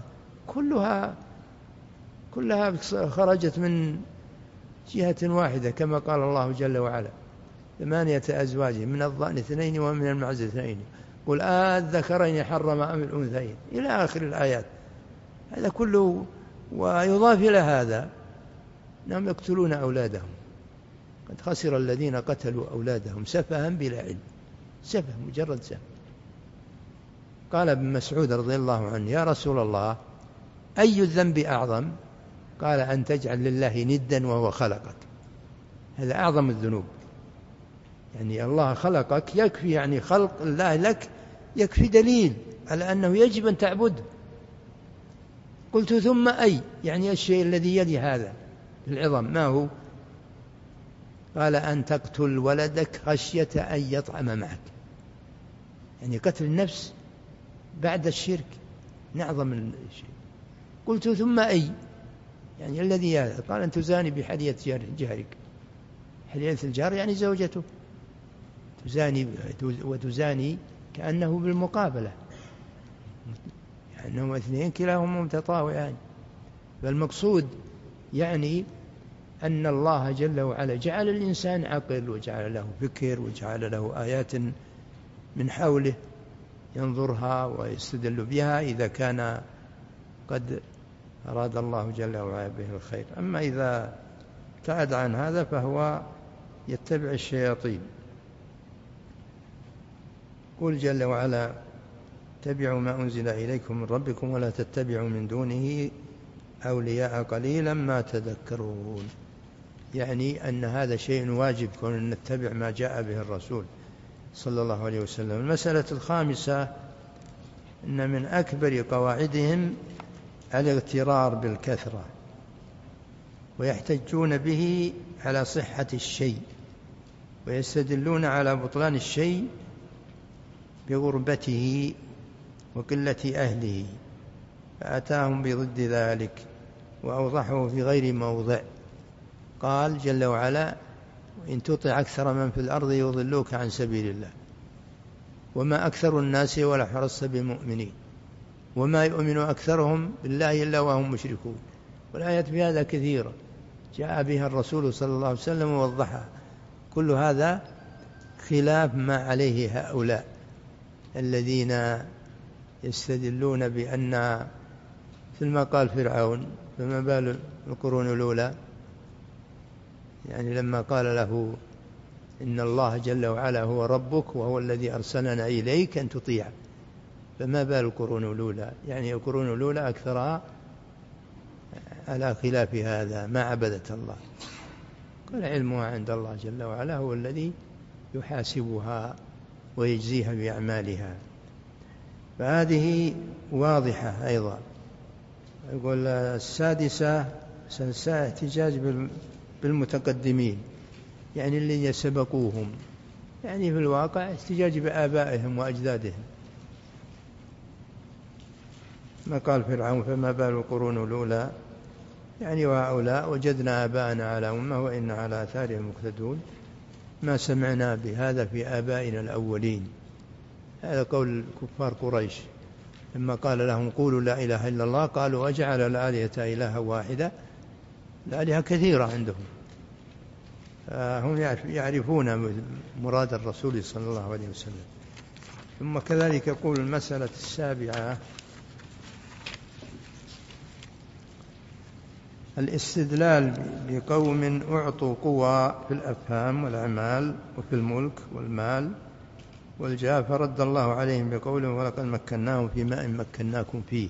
كلها خرجت من جهة واحدة كما قال الله جل وعلا 8 أزواج من الضأن 2 ومن المعز 2 قل الذكرين حرم أم الأنثيين إلى آخر الآيات. هذا كله. ويضاف إلى هذا أنهم يقتلون أولادهم، قد خسر الذين قتلوا أولادهم سفها بلا علم، سفه مجرد سفه. قال ابن مسعود رضي الله عنه يا رسول الله أي الذنب أعظم؟ قال أن تجعل لله ندا وهو خلقك، هذا أعظم الذنوب. يعني الله خلقك يكفي، يعني خلق الله لك يكفي دليل على أنه يجب أن تعبده. قلت ثم أي؟ يعني الشيء الذي يلي هذا العظم ما هو؟ قال أن تقتل ولدك خشية أن يطعم معك، يعني قتل النفس بعد الشرك نعظم الشيء. قلت ثم أي؟ يعني الذي هذا؟ قال أن تزاني بحلية جارك، حلية الجار يعني زوجته، تزاني وتزاني كأنه بالمقابلة، يعني أنهم 2 كلاهما متطاوعان. فالمقصود يعني أن الله جل وعلا جعل الإنسان عقل وجعل له فكر وجعل له آيات من حوله ينظرها ويستدل بها إذا كان قد أراد الله جل وعلا به الخير. أما إذا ابتعد عن هذا فهو يتبع الشياطين. قل جل وعلا اتبعوا ما أنزل إليكم من ربكم ولا تتبعوا من دونه أولياء قليلا ما تذكرون، يعني أن هذا شيء واجب كون نتبع ما جاء به الرسول صلى الله عليه وسلم. المسألة الخامسة أن من أكبر قواعدهم الاغترار بالكثرة، ويحتجون به على صحة الشيء، ويستدلون على بطلان الشيء بغربته وقلة أهله، فأتاهم بضد ذلك وأوضحه في غير موضع. قال جل وعلا إن تطع أكثر من في الأرض يضلوك عن سبيل الله وما أكثر الناس ولا حرصت بمؤمنين وما يؤمن أكثرهم بالله إلا وهم مشركون. والآيات في هذا كثيرة جاء بها الرسول صلى الله عليه وسلم ووضحها. كل هذا خلاف ما عليه هؤلاء الذين يستدلون بأن مثل ما قال فرعون فما بال القرون الأولى، يعني لما قال له إن الله جل وعلا هو ربك وهو الذي أرسلنا إليك أن تطيع، فما بال القرون الأولى، يعني القرون الأولى أكثرها على خلاف هذا ما عبدت الله. قال علمها عند الله جل وعلا هو الذي يحاسبها ويجزيها بأعمالها. فهذه واضحة. أيضا يقول السادسة احتجاج بالمتقدمين، يعني الذين سبقوهم، يعني في الواقع احتجاج بآبائهم وأجدادهم. ما قال فرعون فما بال القرون الأولى، يعني وهؤلاء وجدنا آباءنا على أمة وإن على آثارهم مقتدون ما سمعنا بهذا في آبائنا الأولين. هذا قول كفار قريش لما قال لهم قولوا لا إله إلا الله قالوا وجعل الآلهة إلها واحدة، الآلهة كثيرة عندهم. هم يعرفون مراد الرسول صلى الله عليه وسلم. ثم كذلك يقول المسألة السابعة الاستدلال بقوم أعطوا قوى في الأفهام والأعمال وفي الملك والمال والجاه فرد الله عليهم بقوله ولقد مكناهم في ماء مكناكم فيه،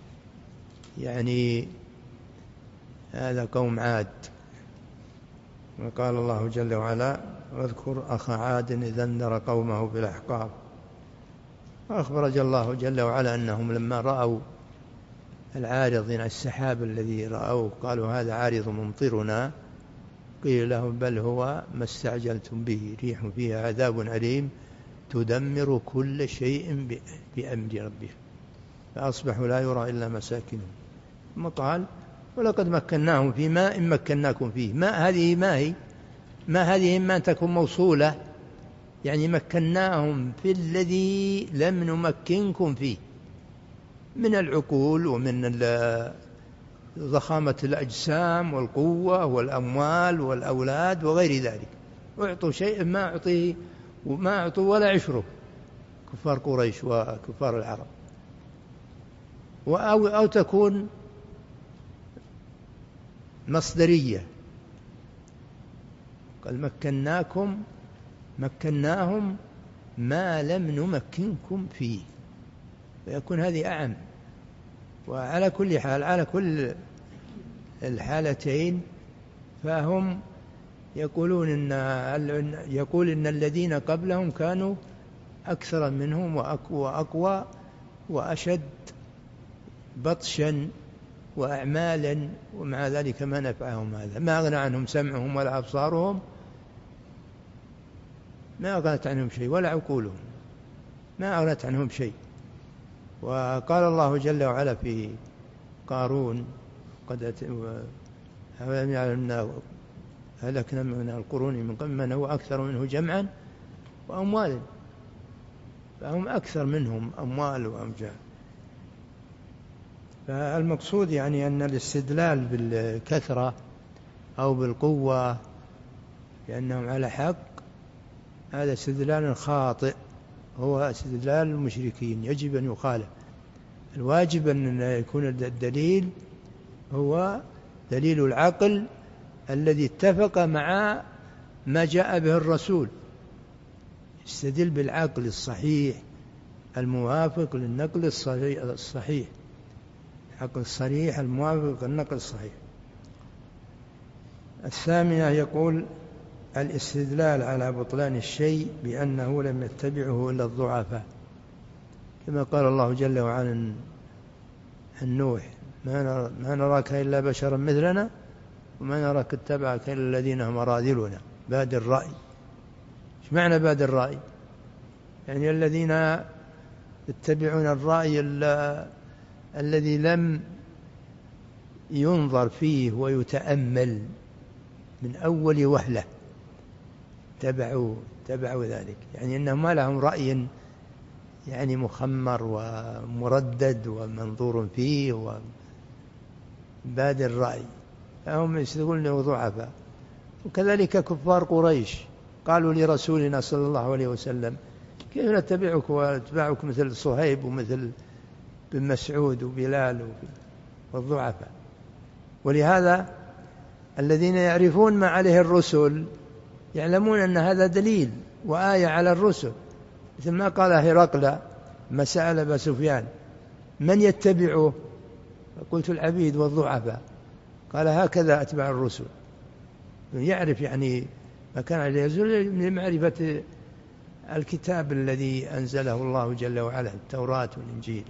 يعني هذا قوم عاد وقال الله جل وعلا: واذكر أخا عاد إذ أنذر قومه بالأحقاف. وأخبر الله جل وعلا أنهم لما رأوا العارض من السحاب الذي رأوه قالوا: هذا عارض ممطرنا، قيل لهم: بل هو ما استعجلتم به، ريح فيها عذاب أليم تدمر كل شيء بأمر ربها فأصبحوا لا يرى إلا مساكنهم. ثم قال: ولقد مكناهم في ماء مكناكم فيه. ماء هذه ما هذه إما أن تكون موصولة، يعني مكناهم في الذي لم نمكنكم فيه من العقول ومن ضخامة الأجسام والقوة والأموال والأولاد وغير ذلك. أعطوا شيء ما أعطوا ولا عشره كفار قريش وكفار العرب. أو تكون مصدرية، قال: مكناهم ما لم نمكنكم فيه، فيكون هذه أعم. وعلى كل حال، على كل الحالتين فهم يقول إن الذين قبلهم كانوا أكثر منهم وأقوى وأشد بطشا وأعمالا، ومع ذلك ما نفعهم هذا. ما أغنى عنهم سمعهم ولا أبصارهم، ما أغنت عنهم شيء، ولا عقولهم ما أغنت عنهم شيء. وقال الله جل وعلا في قارون: قد هلكنا من القرون من قبل من هو أكثر منه جمعا وأموالا، فهم أكثر منهم أموال وأمجاد. فالمقصود يعني أن الاستدلال بالكثرة أو بالقوة لأنهم على حق، هذا استدلال خاطئ، هو استدلال المشركين، يجب أن يخالف. الواجب أن يكون الدليل هو دليل العقل الذي اتفق مع ما جاء به الرسول، يستدل بالعقل الصحيح الموافق للنقل الصحيح، العقل الصريح الموافق للنقل الصحيح. الثامنة يقول: الاستدلال على بطلان الشيء بأنه لم يتبعه إلا الضعفاء، كما قال الله جل وعلا عن نوح: ما نراك إلا بشرا مثلنا وما نراك اتبعك إلا الذين هم أراذلنا باد الرأي. ايش معنى باد الرأي؟ يعني الذين يتبعون الرأي الذي لم ينظر فيه ويتأمل من أول وهلة، تبعوا ذلك، يعني إنهم ما لهم رأي يعني مخمر ومردد ومنظور فيه وباد الرأي، فهم يقولون له ضعفاء. وكذلك كفار قريش قالوا لرسولنا صلى الله عليه وسلم: كيف نتبعك واتبعك مثل صهيب ومثل بن مسعود وبلال والضعفاء. ولهذا الذين يعرفون ما عليه الرسل يعلمون أن هذا دليل وآية على الرسل، مثل ما قال هرقل ما سأل أبا سفيان: من يتبعه؟ قلت: العبيد والضعفاء. قال: هكذا أتبع الرسل، يعرف يعني ما كان عليه الرسل من معرفة الكتاب الذي أنزله الله جل وعلا، التوراة والإنجيل.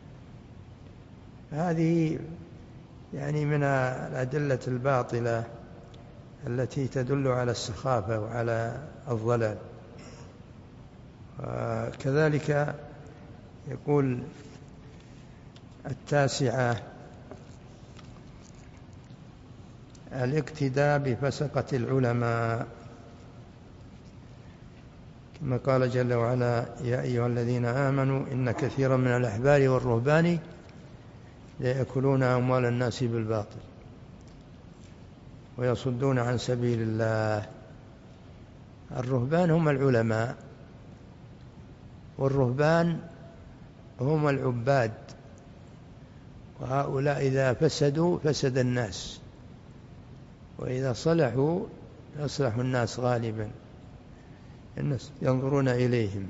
هذه يعني من الأدلة الباطلة التي تدل على السخافة وعلى الضلال. كذلك يقول: التاسعة الاقتداء بفسقة العلماء، كما قال جل وعلا: يا أيها الذين آمنوا إن كثيرا من الأحبار والرهبان ليأكلون أموال الناس بالباطل ويصدون عن سبيل الله. الرهبان هم العلماء، والرهبان هم العباد، وهؤلاء إذا فسدوا فسد الناس، وإذا صلحوا يصلح الناس غالبا، الناس ينظرون إليهم.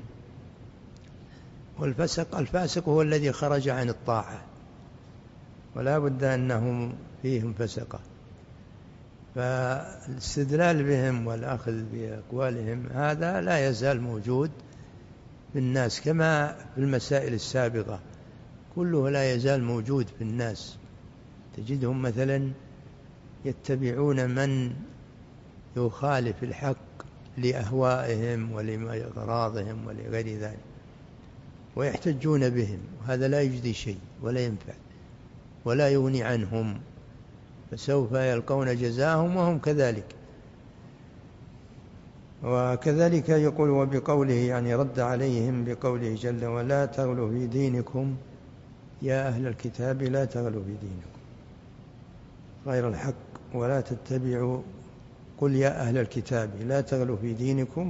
الفاسق هو الذي خرج عن الطاعة، ولا بد أنهم فيهم فسقة. فالاستدلال بهم والأخذ بأقوالهم هذا لا يزال موجود في الناس، كما في المسائل السابقة كله لا يزال موجود في الناس. تجدهم مثلا يتبعون من يخالف الحق لأهوائهم ولأغراضهم ولغير ذلك، ويحتجون بهم، وهذا لا يجدي شيء ولا ينفع ولا يغني عنهم، فسوف يلقون جزاهم وهم كذلك. وكذلك يقول وبقوله، يعني رد عليهم بقوله جل ولا تغلوا في دينكم يا أهل الكتاب لا تغلوا في دينكم غير الحق ولا تتبعوا، قل يا أهل الكتاب لا تغلوا في دينكم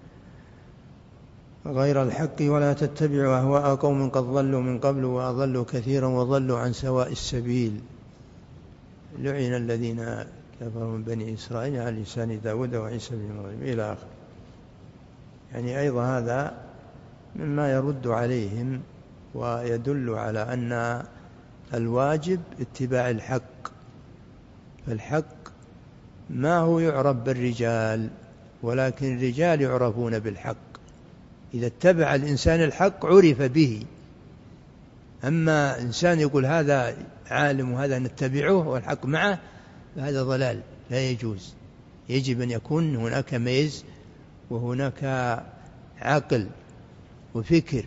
غير الحق ولا تتبعوا أهواء قوم قد ضلوا من قبل وأضلوا كثيرا وضلوا عن سواء السبيل لعن الذين كفروا من بني إسرائيل على لسان داود وعيسى بن مريم إلى آخر. يعني أيضا هذا مما يرد عليهم ويدل على أن الواجب اتباع الحق، فالحق ما هو يعرف بالرجال، ولكن الرجال يعرفون بالحق. إذا اتبع الإنسان الحق عرف به، أما إنسان يقول هذا عالم وهذا نتبعه والحق معه فهذا ضلال لا يجوز. يجب أن يكون هناك ميز وهناك عقل وفكر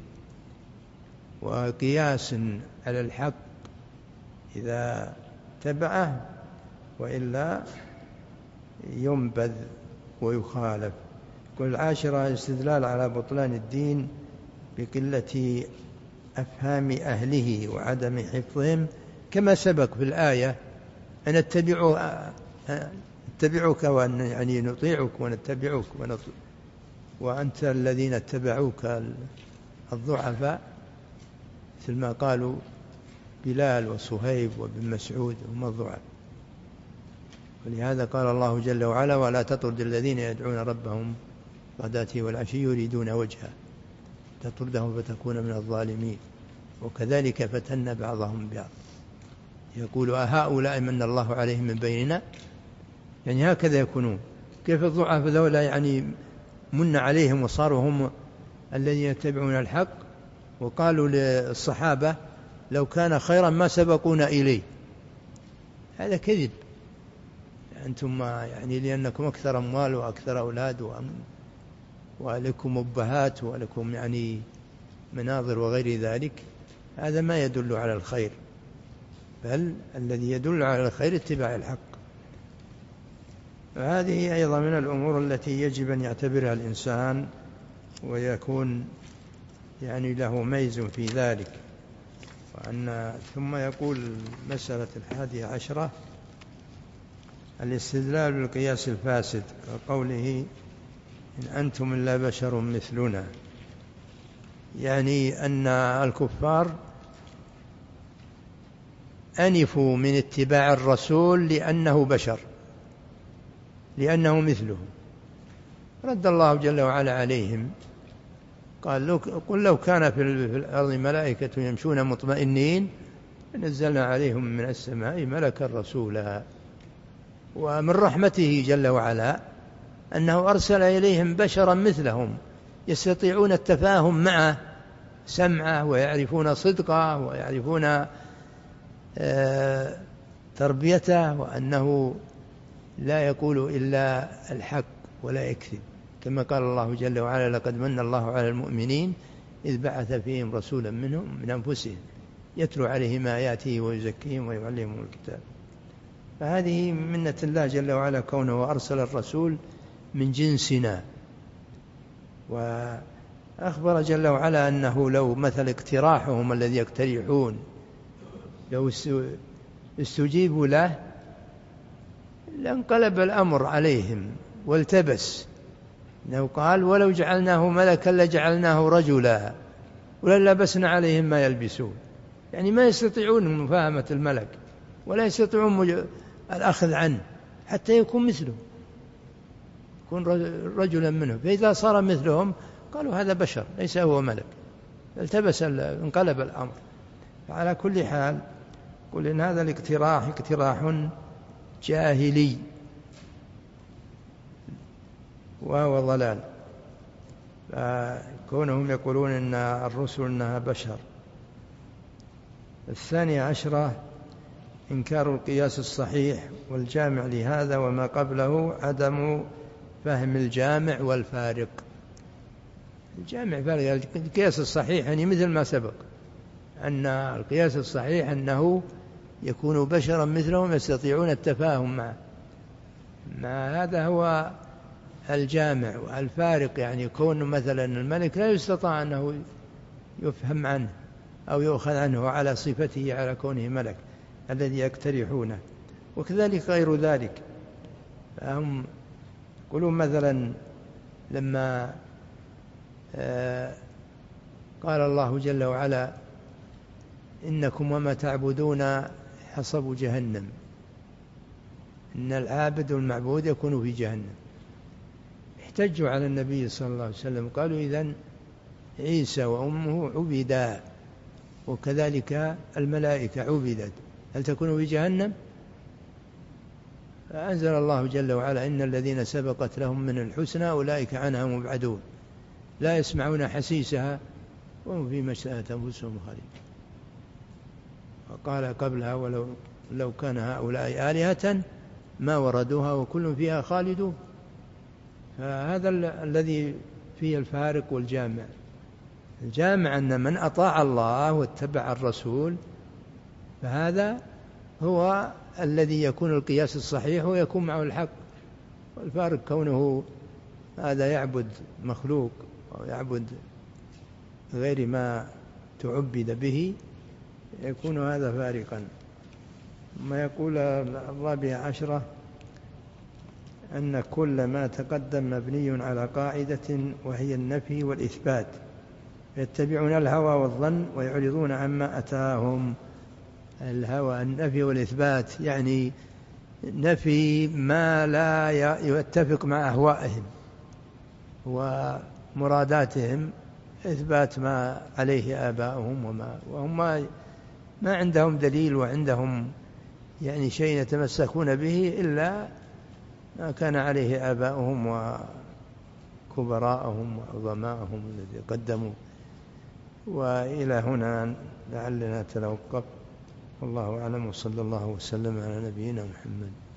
وقياس على الحق إذا تبعه، وإلا ينبذ ويخالف. كل عاشرة الاستدلال على بطلان الدين بقلة أفهام أهله وعدم حفظهم، كما سبق في الآية أن نتبعك وأن يعني نطيعك ونتبعك وأنت الذين اتبعوك الضعفاء، مثل ما قالوا بلال وصهيب وابن مسعود هم الضعفاء. ولهذا قال الله جل وعلا ولا تطرد الذين يدعون ربهم غداة والعشي يريدون وجهه تطردهم فتكون من الظالمين وكذلك فتن بعضهم بعض يقول أهؤلاء من الله عليهم من بيننا، يعني هكذا يكونون. كيف الضعفاء ذولا يعني من عليهم وصاروا هم الذين يتبعون الحق، وقالوا للصحابة لو كان خيرا ما سبقونا إليه. هذا كذب، أنتم يعني لأنكم أكثر أموال وأكثر أولاد ولكم أبهات ولكم يعني مناظر وغير ذلك، هذا ما يدل على الخير، بل الذي يدل على الخير اتباع الحق. هذه أيضا من الأمور التي يجب أن يعتبرها الإنسان ويكون يعني له ميز في ذلك. ثم يقول مسألة 11 الاستدلال بالقياس الفاسد، كقوله إن أنتم إلا بشر مثلنا، يعني أن الكفار أنفوا من اتباع الرسول لأنه بشر، لأنه مثلهم. رد الله جل وعلا عليهم قال قل لو كان في الأرض ملائكة يمشون مطمئنين نزلنا عليهم من السماء ملكا رسولا. ومن رحمته جل وعلا أنه أرسل إليهم بشرا مثلهم يستطيعون التفاهم معه سمعه ويعرفون صدقه ويعرفون تربيته، وأنه لا يقول إلا الحق ولا يكذب، كما قال الله جل وعلا لقد من الله على المؤمنين إذ بعث فيهم رسولا منهم من أنفسهم يتلو عليهم آياته ويزكيهم ويعلمهم الكتاب. فهذه منة الله جل وعلا كونه أرسل الرسول من جنسنا. وأخبر جل وعلا أنه لو مثل اقتراحهم الذي يقترحون لو استجيبوا له لانقلب الأمر عليهم والتبس، إنه قال ولو جعلناه ملكا لجعلناه رجلا وللبسنا عليهم ما يلبسون. يعني ما يستطيعون مفاهمة الملك ولا يستطيعون الأخذ عنه حتى يكون مثله، يكون رجلا منه. فإذا صار مثلهم قالوا هذا بشر ليس هو ملك، التبس انقلب الأمر. فعلى كل حال قل إن هذا الاقتراح اقتراح جاهلي وهو ضلال. فكونهم يقولون إن الرسل إنها بشر. 12 إنكار القياس الصحيح والجامع لهذا وما قبله، عدم فهم الجامع والفارق. الجامع فارق. القياس الصحيح يعني مثل ما سبق أن القياس الصحيح أنه يكون بشرا مثلهم يستطيعون التفاهم معه، ما هذا هو الجامع. والفارق يعني كون مثلا الملك لا يستطاع أنه يفهم عنه أو يؤخذ عنه على صفته على كونه ملك الذي يقترحونه، وكذلك غير ذلك. فهم يقولون مثلا لما قال الله جل وعلا إنكم وما تعبدون حصب جهنم، إن العابد والمعبود يكون في جهنم. احتجوا على النبي صلى الله عليه وسلم قالوا إذن عيسى وأمه عبدا وكذلك الملائكة عبدت، هل تكون في جهنم؟ فأنزل الله جل وعلا إن الذين سبقت لهم من الحسنى أولئك عنها مبعدون لا يسمعون حسيسها وهم فيما اشتهت أنفسهم خالدون. وقال قبلها ولو كان هؤلاء آلهة ما وردوها وكل فيها خالدون. فهذا الذي فيه الفارق والجامع. الجامع أن من أطاع الله واتبع الرسول فهذا هو الذي يكون القياس الصحيح ويكون معه الحق. والفارق كونه هذا يعبد مخلوق أو يعبد غير ما تعبد به يكون هذا فارقا. ما يقول 14 أن كل ما تقدم مبني على قاعدة وهي النفي والإثبات، يتبعون الهوى والظن ويعرضون عما أتاهم. الهوى النفي والإثبات يعني نفي ما لا يتفق مع أهوائهم ومراداتهم، إثبات ما عليه آباؤهم وهم ما عندهم دليل وعندهم يعني شيء يتمسكون به إلا ما كان عليه آباؤهم وكبراءهم وعظماءهم الذي قدموا. وإلى هنا لعلنا نتوقف، والله أعلم، وصلى الله وسلم على نبينا محمد.